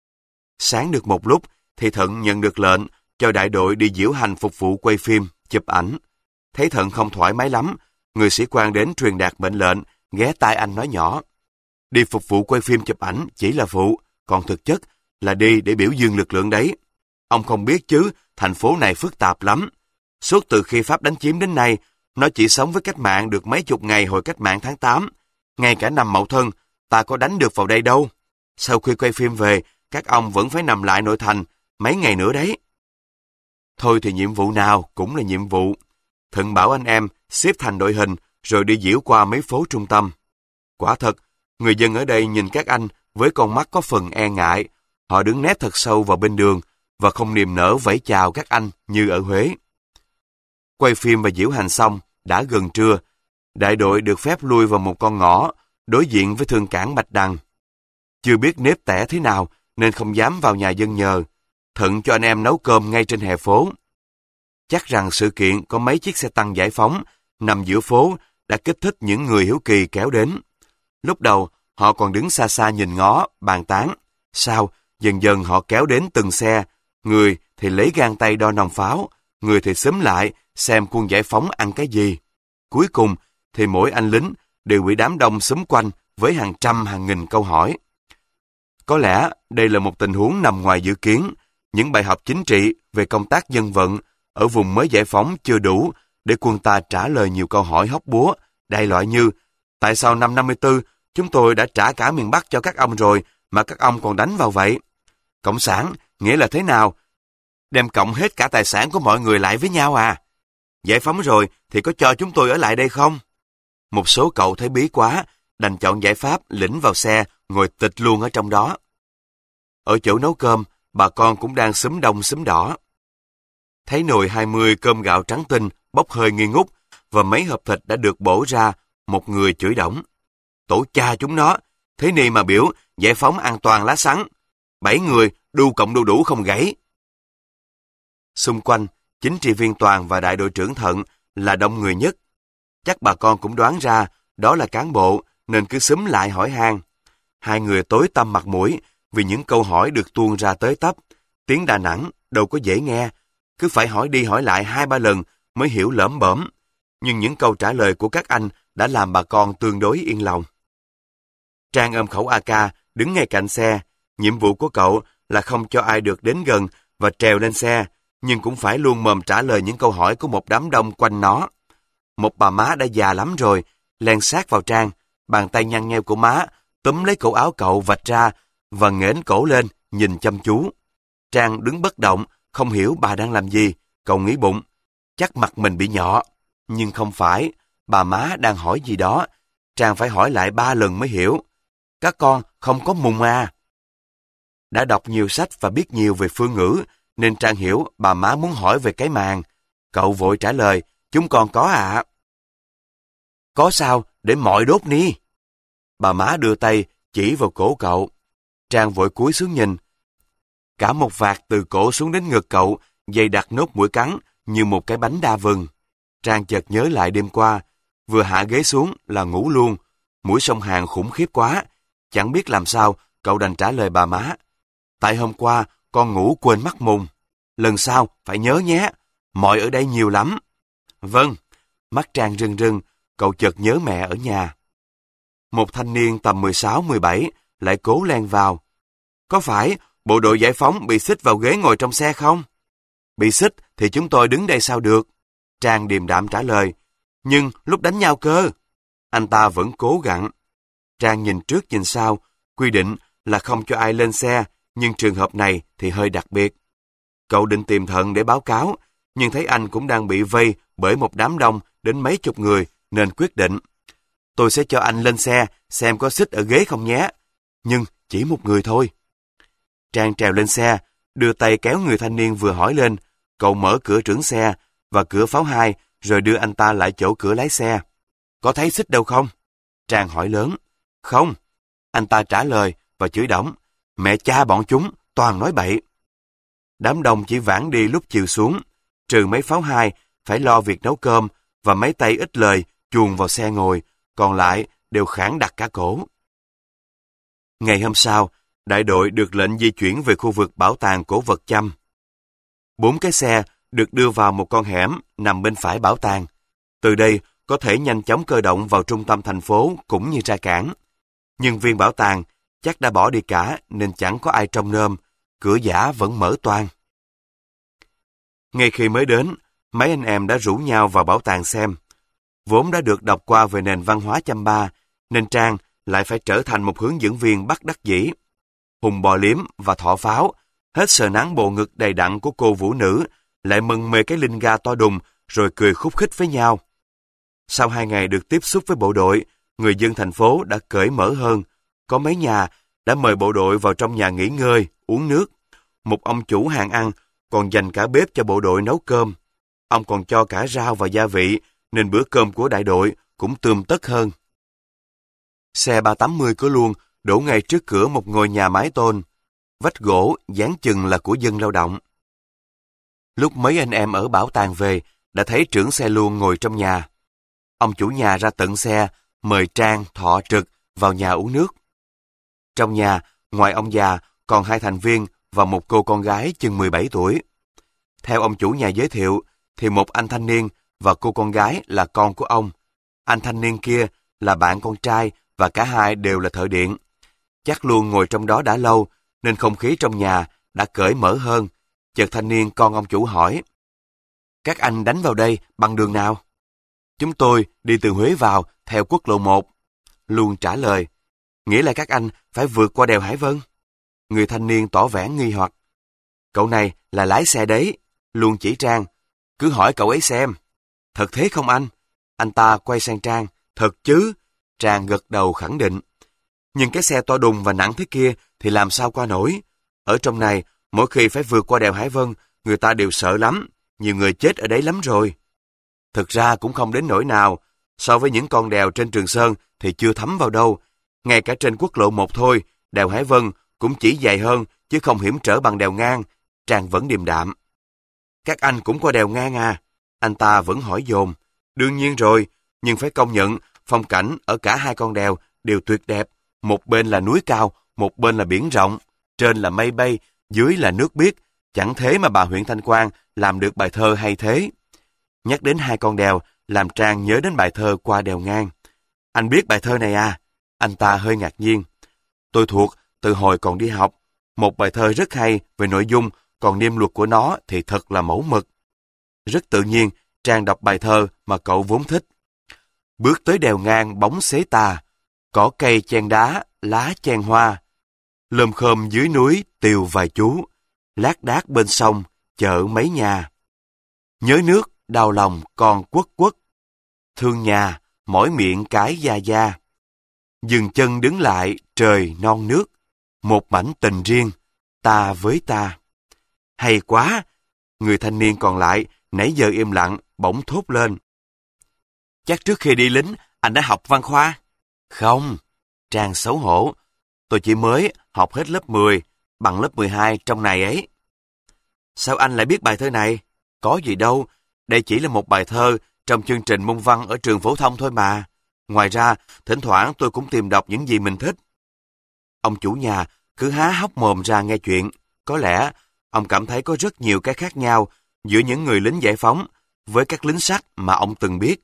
Sáng được một lúc thì Thận nhận được lệnh cho đại đội đi diễu hành phục vụ quay phim, chụp ảnh. Thấy Thận không thoải mái lắm, người sĩ quan đến truyền đạt mệnh lệnh, ghé tai anh nói nhỏ. Đi phục vụ quay phim chụp ảnh chỉ là phụ, còn thực chất là đi để biểu dương lực lượng đấy. Ông không biết chứ, thành phố này phức tạp lắm. Suốt từ khi Pháp đánh chiếm đến nay, nó chỉ sống với cách mạng được mấy chục ngày hồi cách mạng tháng tám. Ngay cả năm Mậu Thân, ta có đánh được vào đây đâu. Sau khi quay phim về, các ông vẫn phải nằm lại nội thành mấy ngày nữa đấy. Thôi thì nhiệm vụ nào cũng là nhiệm vụ. Thận bảo anh em xếp thành đội hình rồi đi diễu qua mấy phố trung tâm. Quả thật, người dân ở đây nhìn các anh với con mắt có phần e ngại. Họ đứng nép thật sâu vào bên đường và không niềm nở vẫy chào các anh như ở Huế. Quay phim và diễu hành xong, đã gần trưa. Đại đội được phép lui vào một con ngõ đối diện với thương cảng Bạch Đằng. Chưa biết nếp tẻ thế nào nên không dám vào nhà dân nhờ. Thận cho anh em nấu cơm ngay trên hè phố. Chắc rằng sự kiện có mấy chiếc xe tăng giải phóng nằm giữa phố đã kích thích những người hiếu kỳ kéo đến. Lúc đầu, họ còn đứng xa xa nhìn ngó, bàn tán. Sau, dần dần họ kéo đến từng xe. Người thì lấy gang tay đo nòng pháo, người thì xúm lại xem quân giải phóng ăn cái gì. Cuối cùng thì mỗi anh lính đều bị đám đông xúm quanh với hàng trăm hàng nghìn câu hỏi. Có lẽ đây là một tình huống nằm ngoài dự kiến. Những bài học chính trị về công tác dân vận ở vùng mới giải phóng chưa đủ để quân ta trả lời nhiều câu hỏi hóc búa, đại loại như: tại sao năm năm mươi tư chúng tôi đã trả cả miền Bắc cho các ông rồi mà các ông còn đánh vào vậy? Cộng sản nghĩa là thế nào? Đem cộng hết cả tài sản của mọi người lại với nhau à? Giải phóng rồi thì có cho chúng tôi ở lại đây không? Một số cậu thấy bí quá, đành chọn giải pháp lĩnh vào xe, ngồi tịch luôn ở trong đó. Ở chỗ nấu cơm, bà con cũng đang xúm đông xúm đỏ. Thấy nồi hai mươi cơm gạo trắng tinh bốc hơi nghi ngút và mấy hộp thịt đã được bổ ra, một người chửi đổng. Tổ cha chúng nó, thế này mà biểu giải phóng an toàn lá sắn. Bảy người đu cộng đu đủ không gãy. Xung quanh, chính trị viên Toàn và đại đội trưởng Thận là đông người nhất. Chắc bà con cũng đoán ra đó là cán bộ nên cứ xúm lại hỏi han. Hai người tối tăm mặt mũi vì những câu hỏi được tuôn ra tới tấp. Tiếng Đà Nẵng đâu có dễ nghe, cứ phải hỏi đi hỏi lại hai ba lần mới hiểu lởm bởm. Nhưng những câu trả lời của các anh đã làm bà con tương đối yên lòng. Trang ôm khẩu a ca đứng ngay cạnh xe. Nhiệm vụ của cậu là không cho ai được đến gần và trèo lên xe, nhưng cũng phải luôn mồm trả lời những câu hỏi của một đám đông quanh nó. Một bà má đã già lắm rồi, len sát vào Trang, bàn tay nhăn nheo của má túm lấy cổ áo cậu vạch ra và nghển cổ lên nhìn chăm chú. Trang đứng bất động, không hiểu bà đang làm gì. Cậu nghĩ bụng, chắc mặt mình bị nhọ. Nhưng không phải, bà má đang hỏi gì đó. Trang phải hỏi lại ba lần mới hiểu. Các con không có mùng à? Đã đọc nhiều sách và biết nhiều về phương ngữ, nên Trang hiểu bà má muốn hỏi về cái màng. Cậu vội trả lời, chúng con có ạ. À. Có sao, để mọi đốt ni. Bà má đưa tay chỉ vào cổ cậu. Trang vội cúi xuống nhìn. Cả một vạt từ cổ xuống đến ngực cậu, dày đặc nốt mũi cắn như một cái bánh đa vừng. Trang chợt nhớ lại đêm qua, vừa hạ ghế xuống là ngủ luôn, mũi sông Hàn khủng khiếp quá, chẳng biết làm sao, cậu đành trả lời bà má. Tại hôm qua, con ngủ quên mắt mùng. Lần sau, phải nhớ nhé, mọi ở đây nhiều lắm. Vâng, mắt Trang rưng rưng, cậu chợt nhớ mẹ ở nhà. Một thanh niên tầm mười sáu mười bảy lại cố len vào. Có phải bộ đội giải phóng bị xích vào ghế ngồi trong xe không? Bị xích thì chúng tôi đứng đây sao được? Trang điềm đạm trả lời. Nhưng lúc đánh nhau cơ. Anh ta vẫn cố gắng. Trang nhìn trước nhìn sau, quy định là không cho ai lên xe, nhưng trường hợp này thì hơi đặc biệt. Cậu định tìm Thận để báo cáo, nhưng thấy anh cũng đang bị vây bởi một đám đông đến mấy chục người, nên quyết định. Tôi sẽ cho anh lên xe, xem có xích ở ghế không nhé. Nhưng chỉ một người thôi. Trang trèo lên xe, đưa tay kéo người thanh niên vừa hỏi lên. Cậu mở cửa trưởng xe và cửa pháo hai, rồi đưa anh ta lại chỗ cửa lái xe. Có thấy xích đâu không? Trang hỏi lớn. Không. Anh ta trả lời và chửi đổng. Mẹ cha bọn chúng, toàn nói bậy. Đám đông chỉ vãn đi lúc chiều xuống, trừ mấy pháo hai phải lo việc nấu cơm và mấy tay ít lời chuồn vào xe ngồi, còn lại đều khản đặt cả cổ. Ngày hôm sau, đại đội được lệnh di chuyển về khu vực bảo tàng cổ vật Chăm. Bốn cái xe được đưa vào một con hẻm nằm bên phải bảo tàng. Từ đây có thể nhanh chóng cơ động vào trung tâm thành phố cũng như ra cảng. Nhưng viên bảo tàng chắc đã bỏ đi cả nên chẳng có ai trông nom, cửa giả vẫn mở toang. Ngay khi mới đến, mấy anh em đã rủ nhau vào bảo tàng xem. Vốn đã được đọc qua về nền văn hóa Chăm Ba, nên Trang lại phải trở thành một hướng dẫn viên bất đắc dĩ. Hùng bò liếm và thọ pháo, hết sờ nắng bộ ngực đầy đặn của cô vũ nữ, lại mân mê cái linh ga to đùng, rồi cười khúc khích với nhau. Sau hai ngày được tiếp xúc với bộ đội, người dân thành phố đã cởi mở hơn. Có mấy nhà đã mời bộ đội vào trong nhà nghỉ ngơi, uống nước. Một ông chủ hàng ăn còn dành cả bếp cho bộ đội nấu cơm. Ông còn cho cả rau và gia vị, nên bữa cơm của đại đội cũng tươm tất hơn. Xe ba tám mươi cửa luôn đổ ngay trước cửa một ngôi nhà mái tôn. Vách gỗ dán chừng là của dân lao động. Lúc mấy anh em ở bảo tàng về, đã thấy trưởng xe luôn ngồi trong nhà. Ông chủ nhà ra tận xe, mời Trang, Thọ, Trực vào nhà uống nước. Trong nhà, ngoài ông già, còn hai thành viên và một cô con gái chừng mười bảy tuổi. Theo ông chủ nhà giới thiệu, thì một anh thanh niên và cô con gái là con của ông. Anh thanh niên kia là bạn con trai và cả hai đều là thợ điện. Chắc luôn ngồi trong đó đã lâu, nên không khí trong nhà đã cởi mở hơn. Chợt thanh niên con ông chủ hỏi. Các anh đánh vào đây bằng đường nào? Chúng tôi đi từ Huế vào theo quốc lộ một. Luôn trả lời. Nghĩa là các anh phải vượt qua đèo Hải Vân. Người thanh niên tỏ vẻ nghi hoặc. Cậu này là lái xe đấy. Luôn chỉ Trang. Cứ hỏi cậu ấy xem. Thật thế không anh? Anh ta quay sang Trang. Thật chứ? Trang gật đầu khẳng định. Nhưng cái xe to đùng và nặng thế kia thì làm sao qua nổi? Ở trong này, mỗi khi phải vượt qua đèo Hải Vân, người ta đều sợ lắm. Nhiều người chết ở đấy lắm rồi. Thực ra cũng không đến nỗi nào. So với những con đèo trên Trường Sơn thì chưa thấm vào đâu. Ngay cả trên quốc lộ một thôi, đèo Hải Vân cũng chỉ dài hơn, chứ không hiểm trở bằng đèo ngang. Trang vẫn điềm đạm. Các anh cũng qua đèo ngang à? Anh ta vẫn hỏi dồn. Đương nhiên rồi, nhưng phải công nhận, phong cảnh ở cả hai con đèo đều tuyệt đẹp. Một bên là núi cao, một bên là biển rộng. Trên là mây bay, dưới là nước biếc. Chẳng thế mà bà huyện Thanh Quang làm được bài thơ hay thế. Nhắc đến hai con đèo, làm Trang nhớ đến bài thơ Qua đèo ngang. Anh biết bài thơ này à? Anh ta hơi ngạc nhiên. Tôi thuộc từ hồi còn đi học. Một bài thơ rất hay về nội dung, còn niêm luật của nó thì thật là mẫu mực. Rất tự nhiên, Trang đọc bài thơ mà cậu vốn thích. Bước tới đèo ngang bóng xế tà, cỏ cây chen đá, lá chen hoa. Lơm khơm dưới núi tiều vài chú, lác đác bên sông, chợ mấy nhà. Nhớ nước, đau lòng còn quất quất, thương nhà, mỏi miệng cái da da. Dừng chân đứng lại trời non nước, một mảnh tình riêng, ta với ta. Hay quá! Người thanh niên còn lại, nãy giờ im lặng, bỗng thốt lên. Chắc trước khi đi lính, anh đã học văn khoa? Không, Trang xấu hổ. Tôi chỉ mới học hết lớp mười, bằng lớp mười hai trong này ấy. Sao anh lại biết bài thơ này? Có gì đâu, đây chỉ là một bài thơ trong chương trình môn văn ở trường phổ thông thôi mà. Ngoài ra, thỉnh thoảng tôi cũng tìm đọc những gì mình thích. Ông chủ nhà cứ há hốc mồm ra nghe chuyện. Có lẽ ông cảm thấy có rất nhiều cái khác nhau giữa những người lính giải phóng với các lính sắt mà ông từng biết.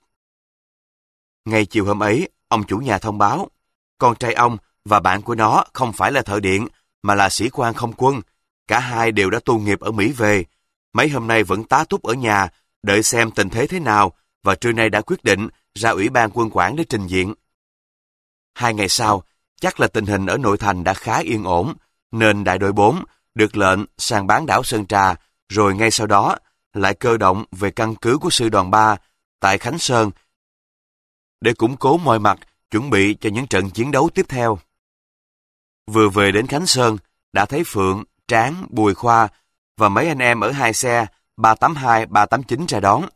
Ngay chiều hôm ấy, ông chủ nhà thông báo, con trai ông và bạn của nó không phải là thợ điện, mà là sĩ quan không quân. Cả hai đều đã tu nghiệp ở Mỹ về. Mấy hôm nay vẫn tá túc ở nhà, đợi xem tình thế thế nào, và trưa nay đã quyết định ra ủy ban quân quản để trình diện. Hai ngày sau, chắc là tình hình ở nội thành đã khá yên ổn, nên đại đội bốn được lệnh sang bán đảo Sơn Trà, rồi ngay sau đó lại cơ động về căn cứ của sư đoàn ba tại Khánh Sơn để củng cố mọi mặt, chuẩn bị cho những trận chiến đấu tiếp theo. Vừa về đến Khánh Sơn, đã thấy Phượng, Tráng, Bùi Khoa và mấy anh em ở hai xe ba tám hai, ba tám chín ra đón.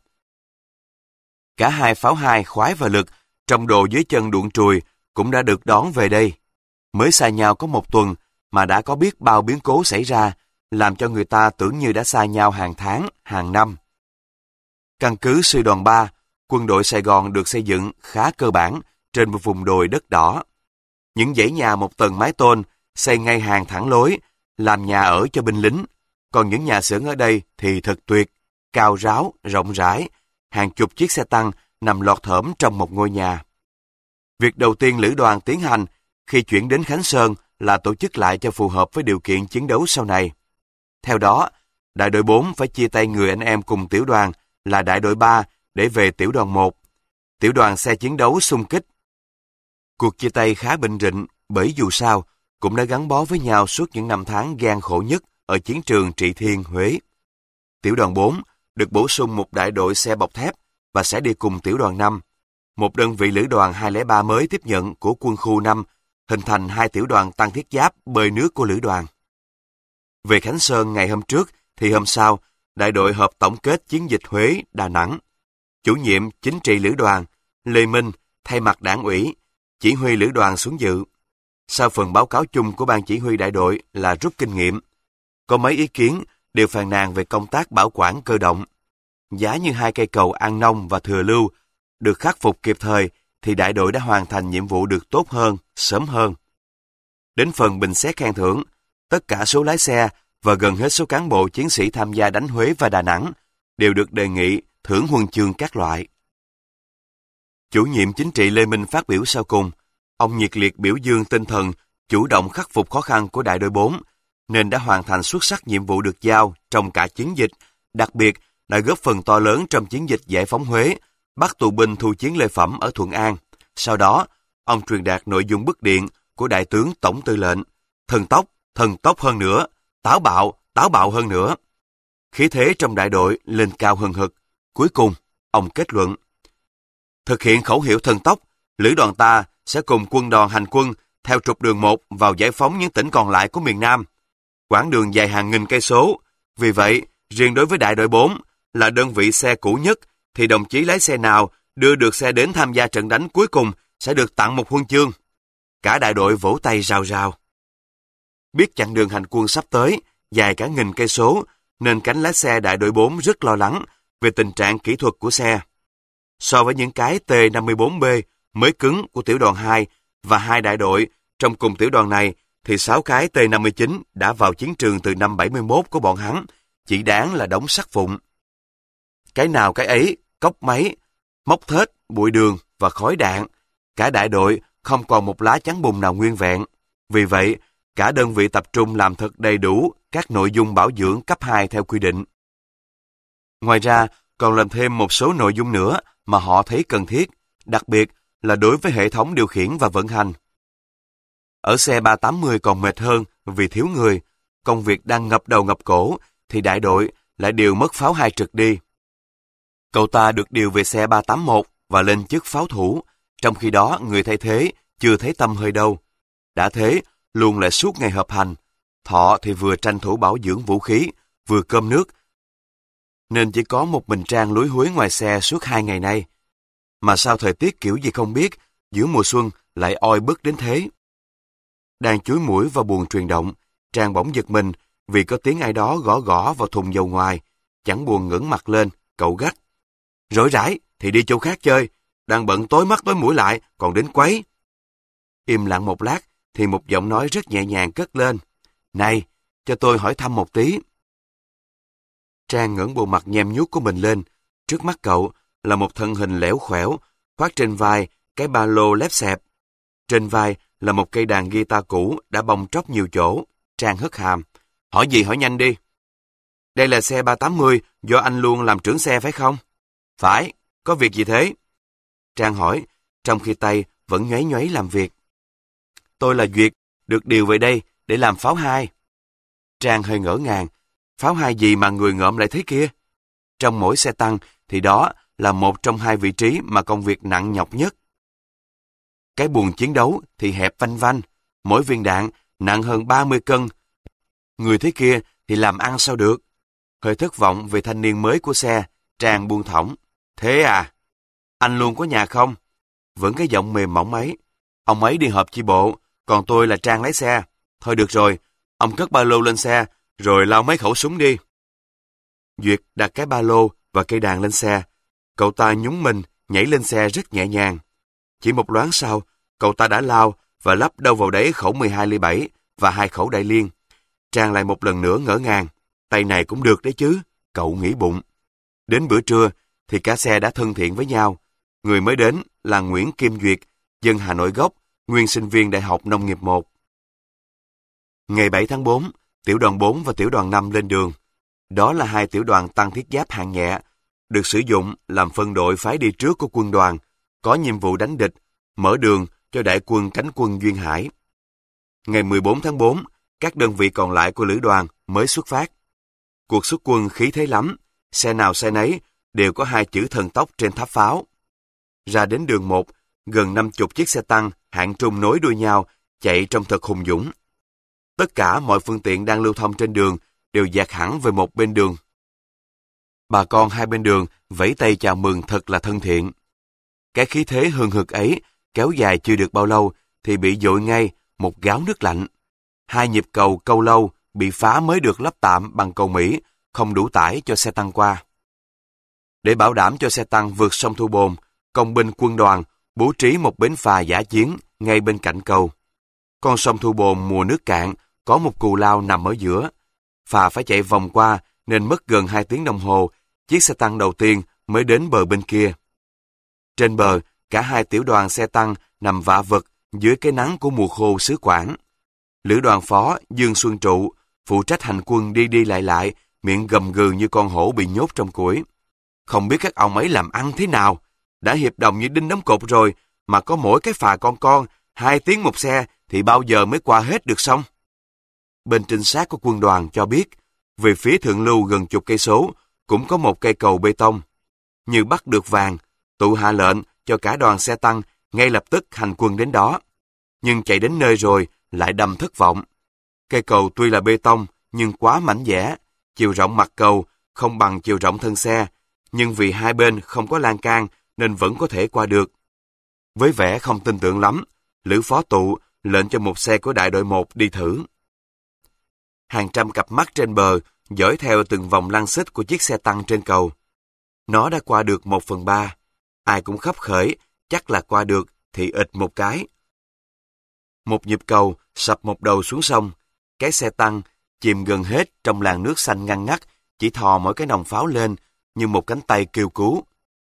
Cả hai pháo hai Khoái và Lực, trong đồ dưới chân đuộn trùi, cũng đã được đón về đây. Mới xa nhau có một tuần mà đã có biết bao biến cố xảy ra, làm cho người ta tưởng như đã xa nhau hàng tháng, hàng năm. Căn cứ sư đoàn ba, quân đội Sài Gòn được xây dựng khá cơ bản trên một vùng đồi đất đỏ. Những dãy nhà một tầng mái tôn xây ngay hàng thẳng lối, làm nhà ở cho binh lính. Còn những nhà xưởng ở đây thì thật tuyệt, cao ráo, rộng rãi, hàng chục chiếc xe tăng nằm lọt thởm trong một ngôi nhà. Việc đầu tiên lữ đoàn tiến hành khi chuyển đến Khánh Sơn là tổ chức lại cho phù hợp với điều kiện chiến đấu sau này. Theo đó, đại đội bốn phải chia tay người anh em cùng tiểu đoàn là đại đội ba để về tiểu đoàn một, tiểu đoàn xe chiến đấu xung kích. Cuộc chia tay khá bình rịnh bởi dù sao cũng đã gắn bó với nhau suốt những năm tháng gian khổ nhất ở chiến trường Trị Thiên, Huế. Tiểu đoàn bốn được bổ sung một đại đội xe bọc thép và sẽ đi cùng tiểu đoàn năm, một đơn vị lữ đoàn hai không ba mới tiếp nhận của quân khu năm, hình thành hai tiểu đoàn tăng thiết giáp bơi nước của lữ đoàn. Về Khánh Sơn ngày hôm trước thì hôm sau, đại đội họp tổng kết chiến dịch Huế, Đà Nẵng. Chủ nhiệm chính trị lữ đoàn, Lê Minh, thay mặt đảng ủy, chỉ huy lữ đoàn xuống dự. Sau phần báo cáo chung của ban chỉ huy đại đội là rút kinh nghiệm, có mấy ý kiến đều phàn nàn về công tác bảo quản cơ động. Giá như hai cây cầu An Nông và Thừa Lưu được khắc phục kịp thời thì đại đội đã hoàn thành nhiệm vụ được tốt hơn, sớm hơn. Đến phần bình xét khen thưởng, tất cả số lái xe và gần hết số cán bộ chiến sĩ tham gia đánh Huế và Đà Nẵng đều được đề nghị thưởng huân chương các loại. Chủ nhiệm chính trị Lê Minh phát biểu sau cùng, ông nhiệt liệt biểu dương tinh thần chủ động khắc phục khó khăn của đại đội bốn, nên đã hoàn thành xuất sắc nhiệm vụ được giao trong cả chiến dịch, đặc biệt đã góp phần to lớn trong chiến dịch giải phóng Huế, bắt tù binh thu chiến lợi phẩm ở Thuận An. Sau đó, ông truyền đạt nội dung bức điện của Đại tướng Tổng tư lệnh, thần tốc, thần tốc hơn nữa, táo bạo, táo bạo hơn nữa. Khí thế trong đại đội lên cao hừng hực. Cuối cùng, ông kết luận: thực hiện khẩu hiệu thần tốc, lữ đoàn ta sẽ cùng quân đoàn hành quân theo trục đường một vào giải phóng những tỉnh còn lại của miền Nam. Quãng đường dài hàng nghìn cây số. Vì vậy, riêng đối với đại đội bốn là đơn vị xe cũ nhất, thì đồng chí lái xe nào đưa được xe đến tham gia trận đánh cuối cùng sẽ được tặng một huân chương. Cả đại đội vỗ tay rào rào. Biết chặng đường hành quân sắp tới, dài cả nghìn cây số, nên cánh lái xe đại đội bốn rất lo lắng về tình trạng kỹ thuật của xe. So với những cái T năm mươi bốn B mới cứng của tiểu đoàn hai và hai đại đội trong cùng tiểu đoàn này, thì sáu cái T năm mươi chín đã vào chiến trường từ năm bảy mươi mốt của bọn hắn, chỉ đáng là đống sắt vụn. Cái nào cái ấy, cốc máy, móc thết, bụi đường và khói đạn. Cả đại đội không còn một lá chắn bùn nào nguyên vẹn. Vì vậy, cả đơn vị tập trung làm thật đầy đủ các nội dung bảo dưỡng cấp hai theo quy định. Ngoài ra, còn làm thêm một số nội dung nữa mà họ thấy cần thiết, đặc biệt là đối với hệ thống điều khiển và vận hành. Ở xe ba tám mươi còn mệt hơn vì thiếu người, công việc đang ngập đầu ngập cổ, thì đại đội lại điều mất pháo hai trực đi. Cậu ta được điều về xe ba tám mốt và lên chức pháo thủ, trong khi đó người thay thế chưa thấy tăm hơi đâu. Đã thế, luôn lại suốt ngày họp hành. Thọ thì vừa tranh thủ bảo dưỡng vũ khí, vừa cơm nước, nên chỉ có một mình Trang lúi húi ngoài xe suốt hai ngày nay. Mà sao thời tiết kiểu gì không biết, giữa mùa xuân lại oi bức đến thế. Đang chúi mũi vào buồng truyền động, Trang bỗng giật mình vì có tiếng ai đó gõ gõ vào thùng dầu ngoài. Chẳng buồn ngẩng mặt lên, cậu gắt: rỗi rãi, thì đi chỗ khác chơi, đang bận tối mắt tối mũi lại, còn đến quấy. Im lặng một lát, thì một giọng nói rất nhẹ nhàng cất lên. Này, cho tôi hỏi thăm một tí. Trang ngẩng bộ mặt nhem nhuốc của mình lên. Trước mắt cậu là một thân hình lẻo khỏeo, khoác trên vai cái ba lô lép xẹp. Trên vai là một cây đàn guitar cũ đã bong tróc nhiều chỗ. Trang hất hàm. Hỏi gì hỏi nhanh đi. Đây là xe ba tám mươi do anh luôn làm trưởng xe phải không? Phải, có việc gì thế? Trang hỏi, trong khi tay vẫn nhoáy nhoáy làm việc. Tôi là Duyệt, được điều về đây để làm pháo hai. Trang hơi ngỡ ngàng. Pháo hai gì mà người ngợm lại thế kia? Trong mỗi xe tăng thì đó là một trong hai vị trí mà công việc nặng nhọc nhất. Cái buồng chiến đấu thì hẹp vanh vanh, mỗi viên đạn nặng hơn ba mươi cân. Người thế kia thì làm ăn sao được? Hơi thất vọng về thanh niên mới của xe, Trang buông thõng. Thế à? Anh luôn có nhà không? Vẫn cái giọng mềm mỏng ấy. Ông ấy đi họp chi bộ, còn tôi là Trang lái xe. Thôi được rồi, ông cất ba lô lên xe, rồi lao mấy khẩu súng đi. Duyệt đặt cái ba lô và cây đàn lên xe. Cậu ta nhún mình, nhảy lên xe rất nhẹ nhàng. Chỉ một loáng sau, cậu ta đã lao và lắp đâu vào đấy khẩu mười hai ly bảy và hai khẩu đại liên. Trang lại một lần nữa ngỡ ngàng. Tay này cũng được đấy chứ, cậu nghĩ bụng. Đến bữa trưa thì cả xe đã thân thiện với nhau. Người mới đến là Nguyễn Kim Duyệt, dân Hà Nội gốc, nguyên sinh viên Đại học Nông nghiệp một. Ngày bảy tháng tư, tiểu đoàn bốn và tiểu đoàn năm lên đường. Đó là hai tiểu đoàn tăng thiết giáp hạng nhẹ, được sử dụng làm phân đội phái đi trước của quân đoàn, có nhiệm vụ đánh địch, mở đường cho đại quân cánh quân Duyên Hải. Ngày mười bốn tháng tư, các đơn vị còn lại của lữ đoàn mới xuất phát. Cuộc xuất quân khí thế lắm, xe nào xe nấy đều có hai chữ thần tốc trên tháp pháo. Ra đến đường một, gần năm chục chiếc xe tăng hạng trung nối đuôi nhau, chạy trong thật hùng dũng. Tất cả mọi phương tiện đang lưu thông trên đường đều dạt hẳn về một bên đường. Bà con hai bên đường vẫy tay chào mừng thật là thân thiện. Cái khí thế hừng hực ấy kéo dài chưa được bao lâu thì bị dội ngay một gáo nước lạnh. Hai nhịp cầu Câu Lâu bị phá mới được lắp tạm bằng cầu Mỹ, không đủ tải cho xe tăng qua. Để bảo đảm cho xe tăng vượt sông Thu Bồn, công binh quân đoàn bố trí một bến phà dã chiến ngay bên cạnh cầu. Con sông Thu Bồn mùa nước cạn, có một cù lao nằm ở giữa. Phà phải chạy vòng qua nên mất gần hai tiếng đồng hồ, chiếc xe tăng đầu tiên mới đến bờ bên kia. Trên bờ, cả hai tiểu đoàn xe tăng nằm vạ vật dưới cái nắng của mùa khô xứ Quảng. Lữ đoàn phó Dương Xuân Trụ phụ trách hành quân đi đi lại lại, miệng gầm gừ như con hổ bị nhốt trong củi. Không biết các ông ấy làm ăn thế nào, đã hiệp đồng như đinh đóng cột rồi, mà có mỗi cái phà con con, hai tiếng một xe thì bao giờ mới qua hết được xong. Bên trinh sát của quân đoàn cho biết, về phía thượng lưu gần chục cây số cũng có một cây cầu bê tông. Như bắt được vàng, tụ hạ lệnh cho cả đoàn xe tăng ngay lập tức hành quân đến đó. Nhưng chạy đến nơi rồi lại đâm thất vọng. Cây cầu tuy là bê tông nhưng quá mảnh dẻ, chiều rộng mặt cầu không bằng chiều rộng thân xe, nhưng vì hai bên không có lan can nên vẫn có thể qua được. Với vẻ không tin tưởng lắm, Lữ phó Tụ lệnh cho một xe của đại đội một đi thử. Hàng trăm cặp mắt trên bờ dõi theo từng vòng lăn xích của chiếc xe tăng trên cầu. Nó đã qua được một phần ba. Ai cũng khấp khởi, chắc là qua được thì ịt một cái. Một nhịp cầu sập một đầu xuống sông. Cái xe tăng chìm gần hết trong làn nước xanh ngăn ngắt, chỉ thò mỗi cái nòng pháo lên như một cánh tay kêu cứu.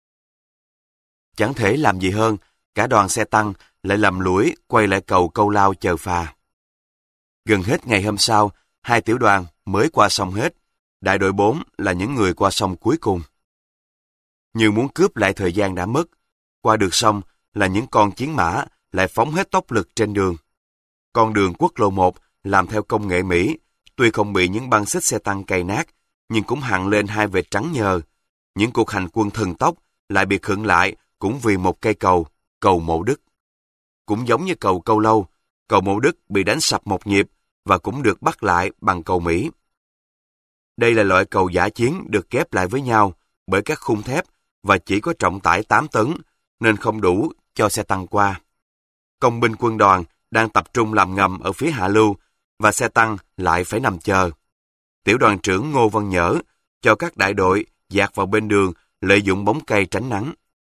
Chẳng thể làm gì hơn, cả đoàn xe tăng lại lầm lũi quay lại cầu Câu Lao chờ phà. Gần hết ngày hôm sau, hai tiểu đoàn mới qua sông hết. Đại đội bốn là những người qua sông cuối cùng. Như muốn cướp lại thời gian đã mất, qua được sông là những con chiến mã lại phóng hết tốc lực trên đường. Con đường quốc lộ một làm theo công nghệ Mỹ, tuy không bị những băng xích xe tăng cày nát, nhưng cũng hằn lên hai vệt trắng nhờ. Những cuộc hành quân thần tốc lại bị khựng lại cũng vì một cây cầu, cầu Mộ Đức. Cũng giống như cầu Câu Lâu, cầu Mộ Đức bị đánh sập một nhịp và cũng được bắt lại bằng cầu Mỹ. Đây là loại cầu dã chiến được ghép lại với nhau bởi các khung thép và chỉ có trọng tải tám tấn nên không đủ cho xe tăng qua. Công binh quân đoàn đang tập trung làm ngầm ở phía hạ lưu và xe tăng lại phải nằm chờ. Tiểu đoàn trưởng Ngô Văn Nhỡ cho các đại đội dạt vào bên đường lợi dụng bóng cây tránh nắng.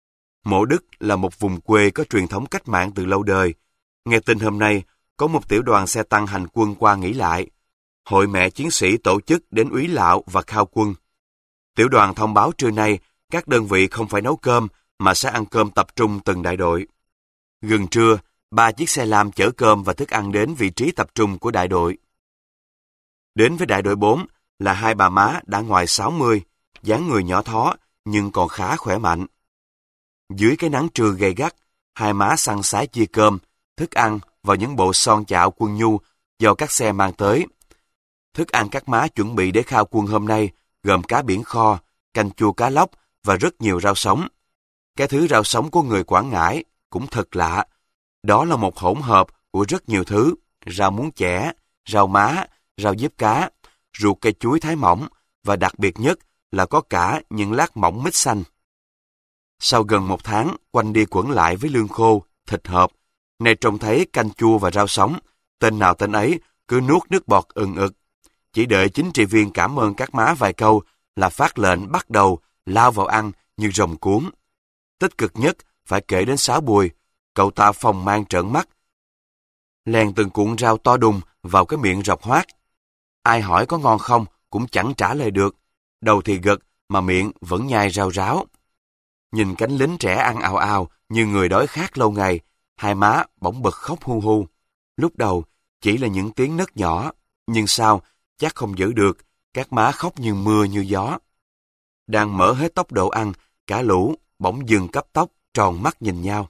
Mộ Đức là một vùng quê có truyền thống cách mạng từ lâu đời. Nghe tin hôm nay, có một tiểu đoàn xe tăng hành quân qua nghỉ lại. Hội mẹ chiến sĩ tổ chức đến úy lạo và khao quân. Tiểu đoàn thông báo trưa nay, các đơn vị không phải nấu cơm, mà sẽ ăn cơm tập trung từng đại đội. Gần trưa, ba chiếc xe lam chở cơm và thức ăn đến vị trí tập trung của đại đội. Đến với đại đội bốn là hai bà má đã ngoài sáu mươi, dáng người nhỏ thó nhưng còn khá khỏe mạnh. Dưới cái nắng trưa gay gắt, hai má săn sái chia cơm, thức ăn vào những bộ son chạo quân nhu do các xe mang tới. Thức ăn các má chuẩn bị để khao quân hôm nay gồm cá biển kho, canh chua cá lóc và rất nhiều rau sống. Cái thứ rau sống của người Quảng Ngãi cũng thật lạ. Đó là một hỗn hợp của rất nhiều thứ: rau muống chẻ, rau má, rau diếp cá, ruột cây chuối thái mỏng và đặc biệt nhất là có cả những lát mỏng mít xanh. Sau gần một tháng quanh đi quẩn lại với lương khô, thịt hộp, nay trông thấy canh chua và rau sống, tên nào tên ấy cứ nuốt nước bọt ừng ực. Chỉ đợi chính trị viên cảm ơn các má vài câu là phát lệnh bắt đầu lao vào ăn như rồng cuốn. Tích cực nhất phải kể đến Sáu Bùi, cậu ta phòng mang trợn mắt, lèn từng cuộn rau to đùng vào cái miệng rọc hoác. Ai hỏi có ngon không cũng chẳng trả lời được, đầu thì gật mà miệng vẫn nhai rau ráo. Nhìn cánh lính trẻ ăn ào ào như người đói khát lâu ngày, hai má bỗng bật khóc hu hu. Lúc đầu chỉ là những tiếng nấc nhỏ, nhưng sau chắc không giữ được, các má khóc như mưa như gió. Đang mở hết tốc độ ăn, cả lũ bỗng dừng cấp tốc, tròn mắt nhìn nhau.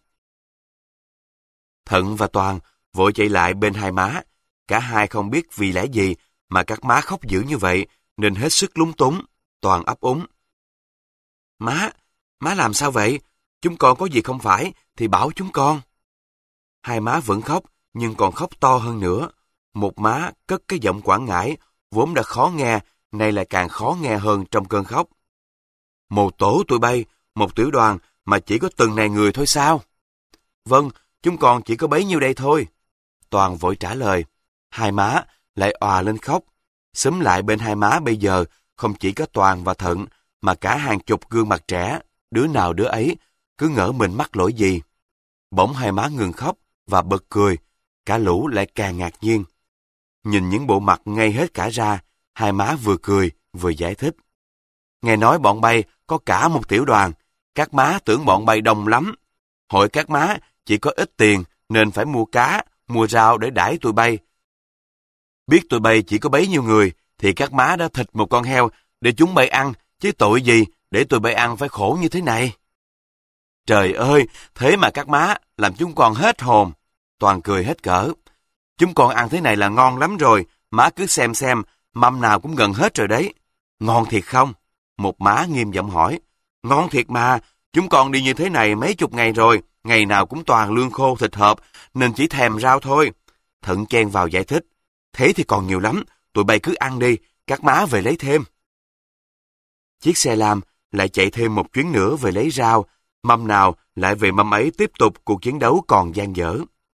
Thận và Toàn vội chạy lại bên hai má. Cả hai không biết vì lẽ gì mà các má khóc dữ như vậy, nên hết sức lúng túng. Toàn ấp úng: Má, má làm sao vậy? Chúng con có gì không phải thì bảo chúng con. Hai má vẫn khóc, nhưng còn khóc to hơn nữa. Một má cất cái giọng Quảng Ngãi vốn đã khó nghe, nay lại càng khó nghe hơn trong cơn khóc: Một tổ tụi bay, một tiểu đoàn mà chỉ có từng này người thôi sao? Vâng, chúng con chỉ có bấy nhiêu đây thôi. Toàn vội trả lời. Hai má lại òa lên khóc. Xúm lại bên hai má bây giờ không chỉ có Toàn và Thận, mà cả hàng chục gương mặt trẻ, đứa nào đứa ấy cứ ngỡ mình mắc lỗi gì. Bỗng hai má ngừng khóc và bật cười, cả lũ lại càng ngạc nhiên. Nhìn những bộ mặt ngây hết cả ra, hai má vừa cười vừa giải thích: Nghe nói bọn bay có cả một tiểu đoàn, các má tưởng bọn bay đông lắm. Hội các má chỉ có ít tiền nên phải mua cá, mua rau để đãi tụi bay. Biết tụi bay chỉ có bấy nhiêu người thì các má đã thịt một con heo để chúng bay ăn, chứ tội gì để tụi bay ăn phải khổ như thế này. Trời ơi, thế mà các má làm chúng con hết hồn. Toàn cười hết cỡ. Chúng con ăn thế này là ngon lắm rồi, má cứ xem xem, mâm nào cũng gần hết rồi đấy. Ngon thiệt không? Một má nghiêm giọng hỏi. Ngon thiệt mà, chúng con đi như thế này mấy chục ngày rồi, ngày nào cũng toàn lương khô thịt hộp, nên chỉ thèm rau thôi. Thận chen vào giải thích. Thế thì còn nhiều lắm, tụi bay cứ ăn đi, các má về lấy thêm. Chiếc xe lam lại chạy thêm một chuyến nữa về lấy rau, mâm nào lại về mâm ấy tiếp tục cuộc chiến đấu còn dang dở.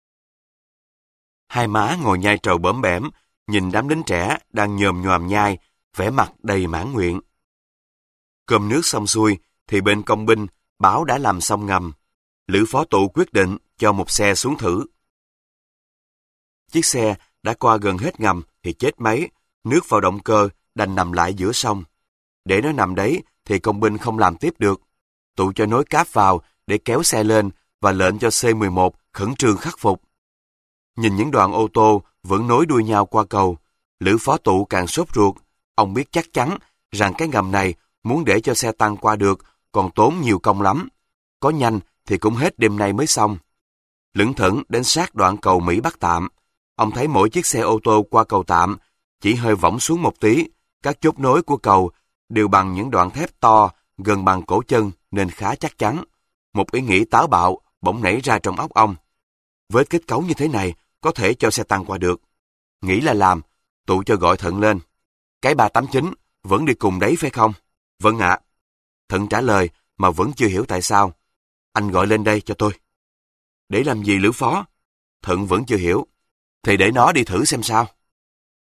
Hai má ngồi nhai trầu bỡm bẻm, nhìn đám lính trẻ đang nhồm nhoàm nhai, vẻ mặt đầy mãn nguyện. Cơm nước xong xuôi, thì bên công binh báo đã làm xong ngầm. Lữ phó tụ quyết định cho một xe xuống thử. Chiếc xe đã qua gần hết ngầm thì chết máy, nước vào động cơ đành nằm lại giữa sông. Để nó nằm đấy thì công binh không làm tiếp được. Tụ cho nối cáp vào để kéo xe lên và lệnh cho C mười một khẩn trương khắc phục. Nhìn những đoàn ô tô vẫn nối đuôi nhau qua cầu, Lữ phó tụ càng sốt ruột. Ông biết chắc chắn rằng cái ngầm này muốn để cho xe tăng qua được còn tốn nhiều công lắm. Có nhanh thì cũng hết đêm nay mới xong. Lững thững đến sát đoạn cầu Mỹ Bắc Tạm, ông thấy mỗi chiếc xe ô tô qua cầu tạm chỉ hơi võng xuống một tí. Các chốt nối của cầu đều bằng những đoạn thép to gần bằng cổ chân nên khá chắc chắn. Một ý nghĩ táo bạo bỗng nảy ra trong óc ông. Với kết cấu như thế này có thể cho xe tăng qua được. Nghĩ là làm, Tụ cho gọi Thận lên. Cái ba tám chín vẫn đi cùng đấy phải không? Vâng ạ. Thận trả lời mà vẫn chưa hiểu tại sao. Anh gọi lên đây cho tôi. Để làm gì Lữ phó? Thận vẫn chưa hiểu. Thì để nó đi thử xem sao.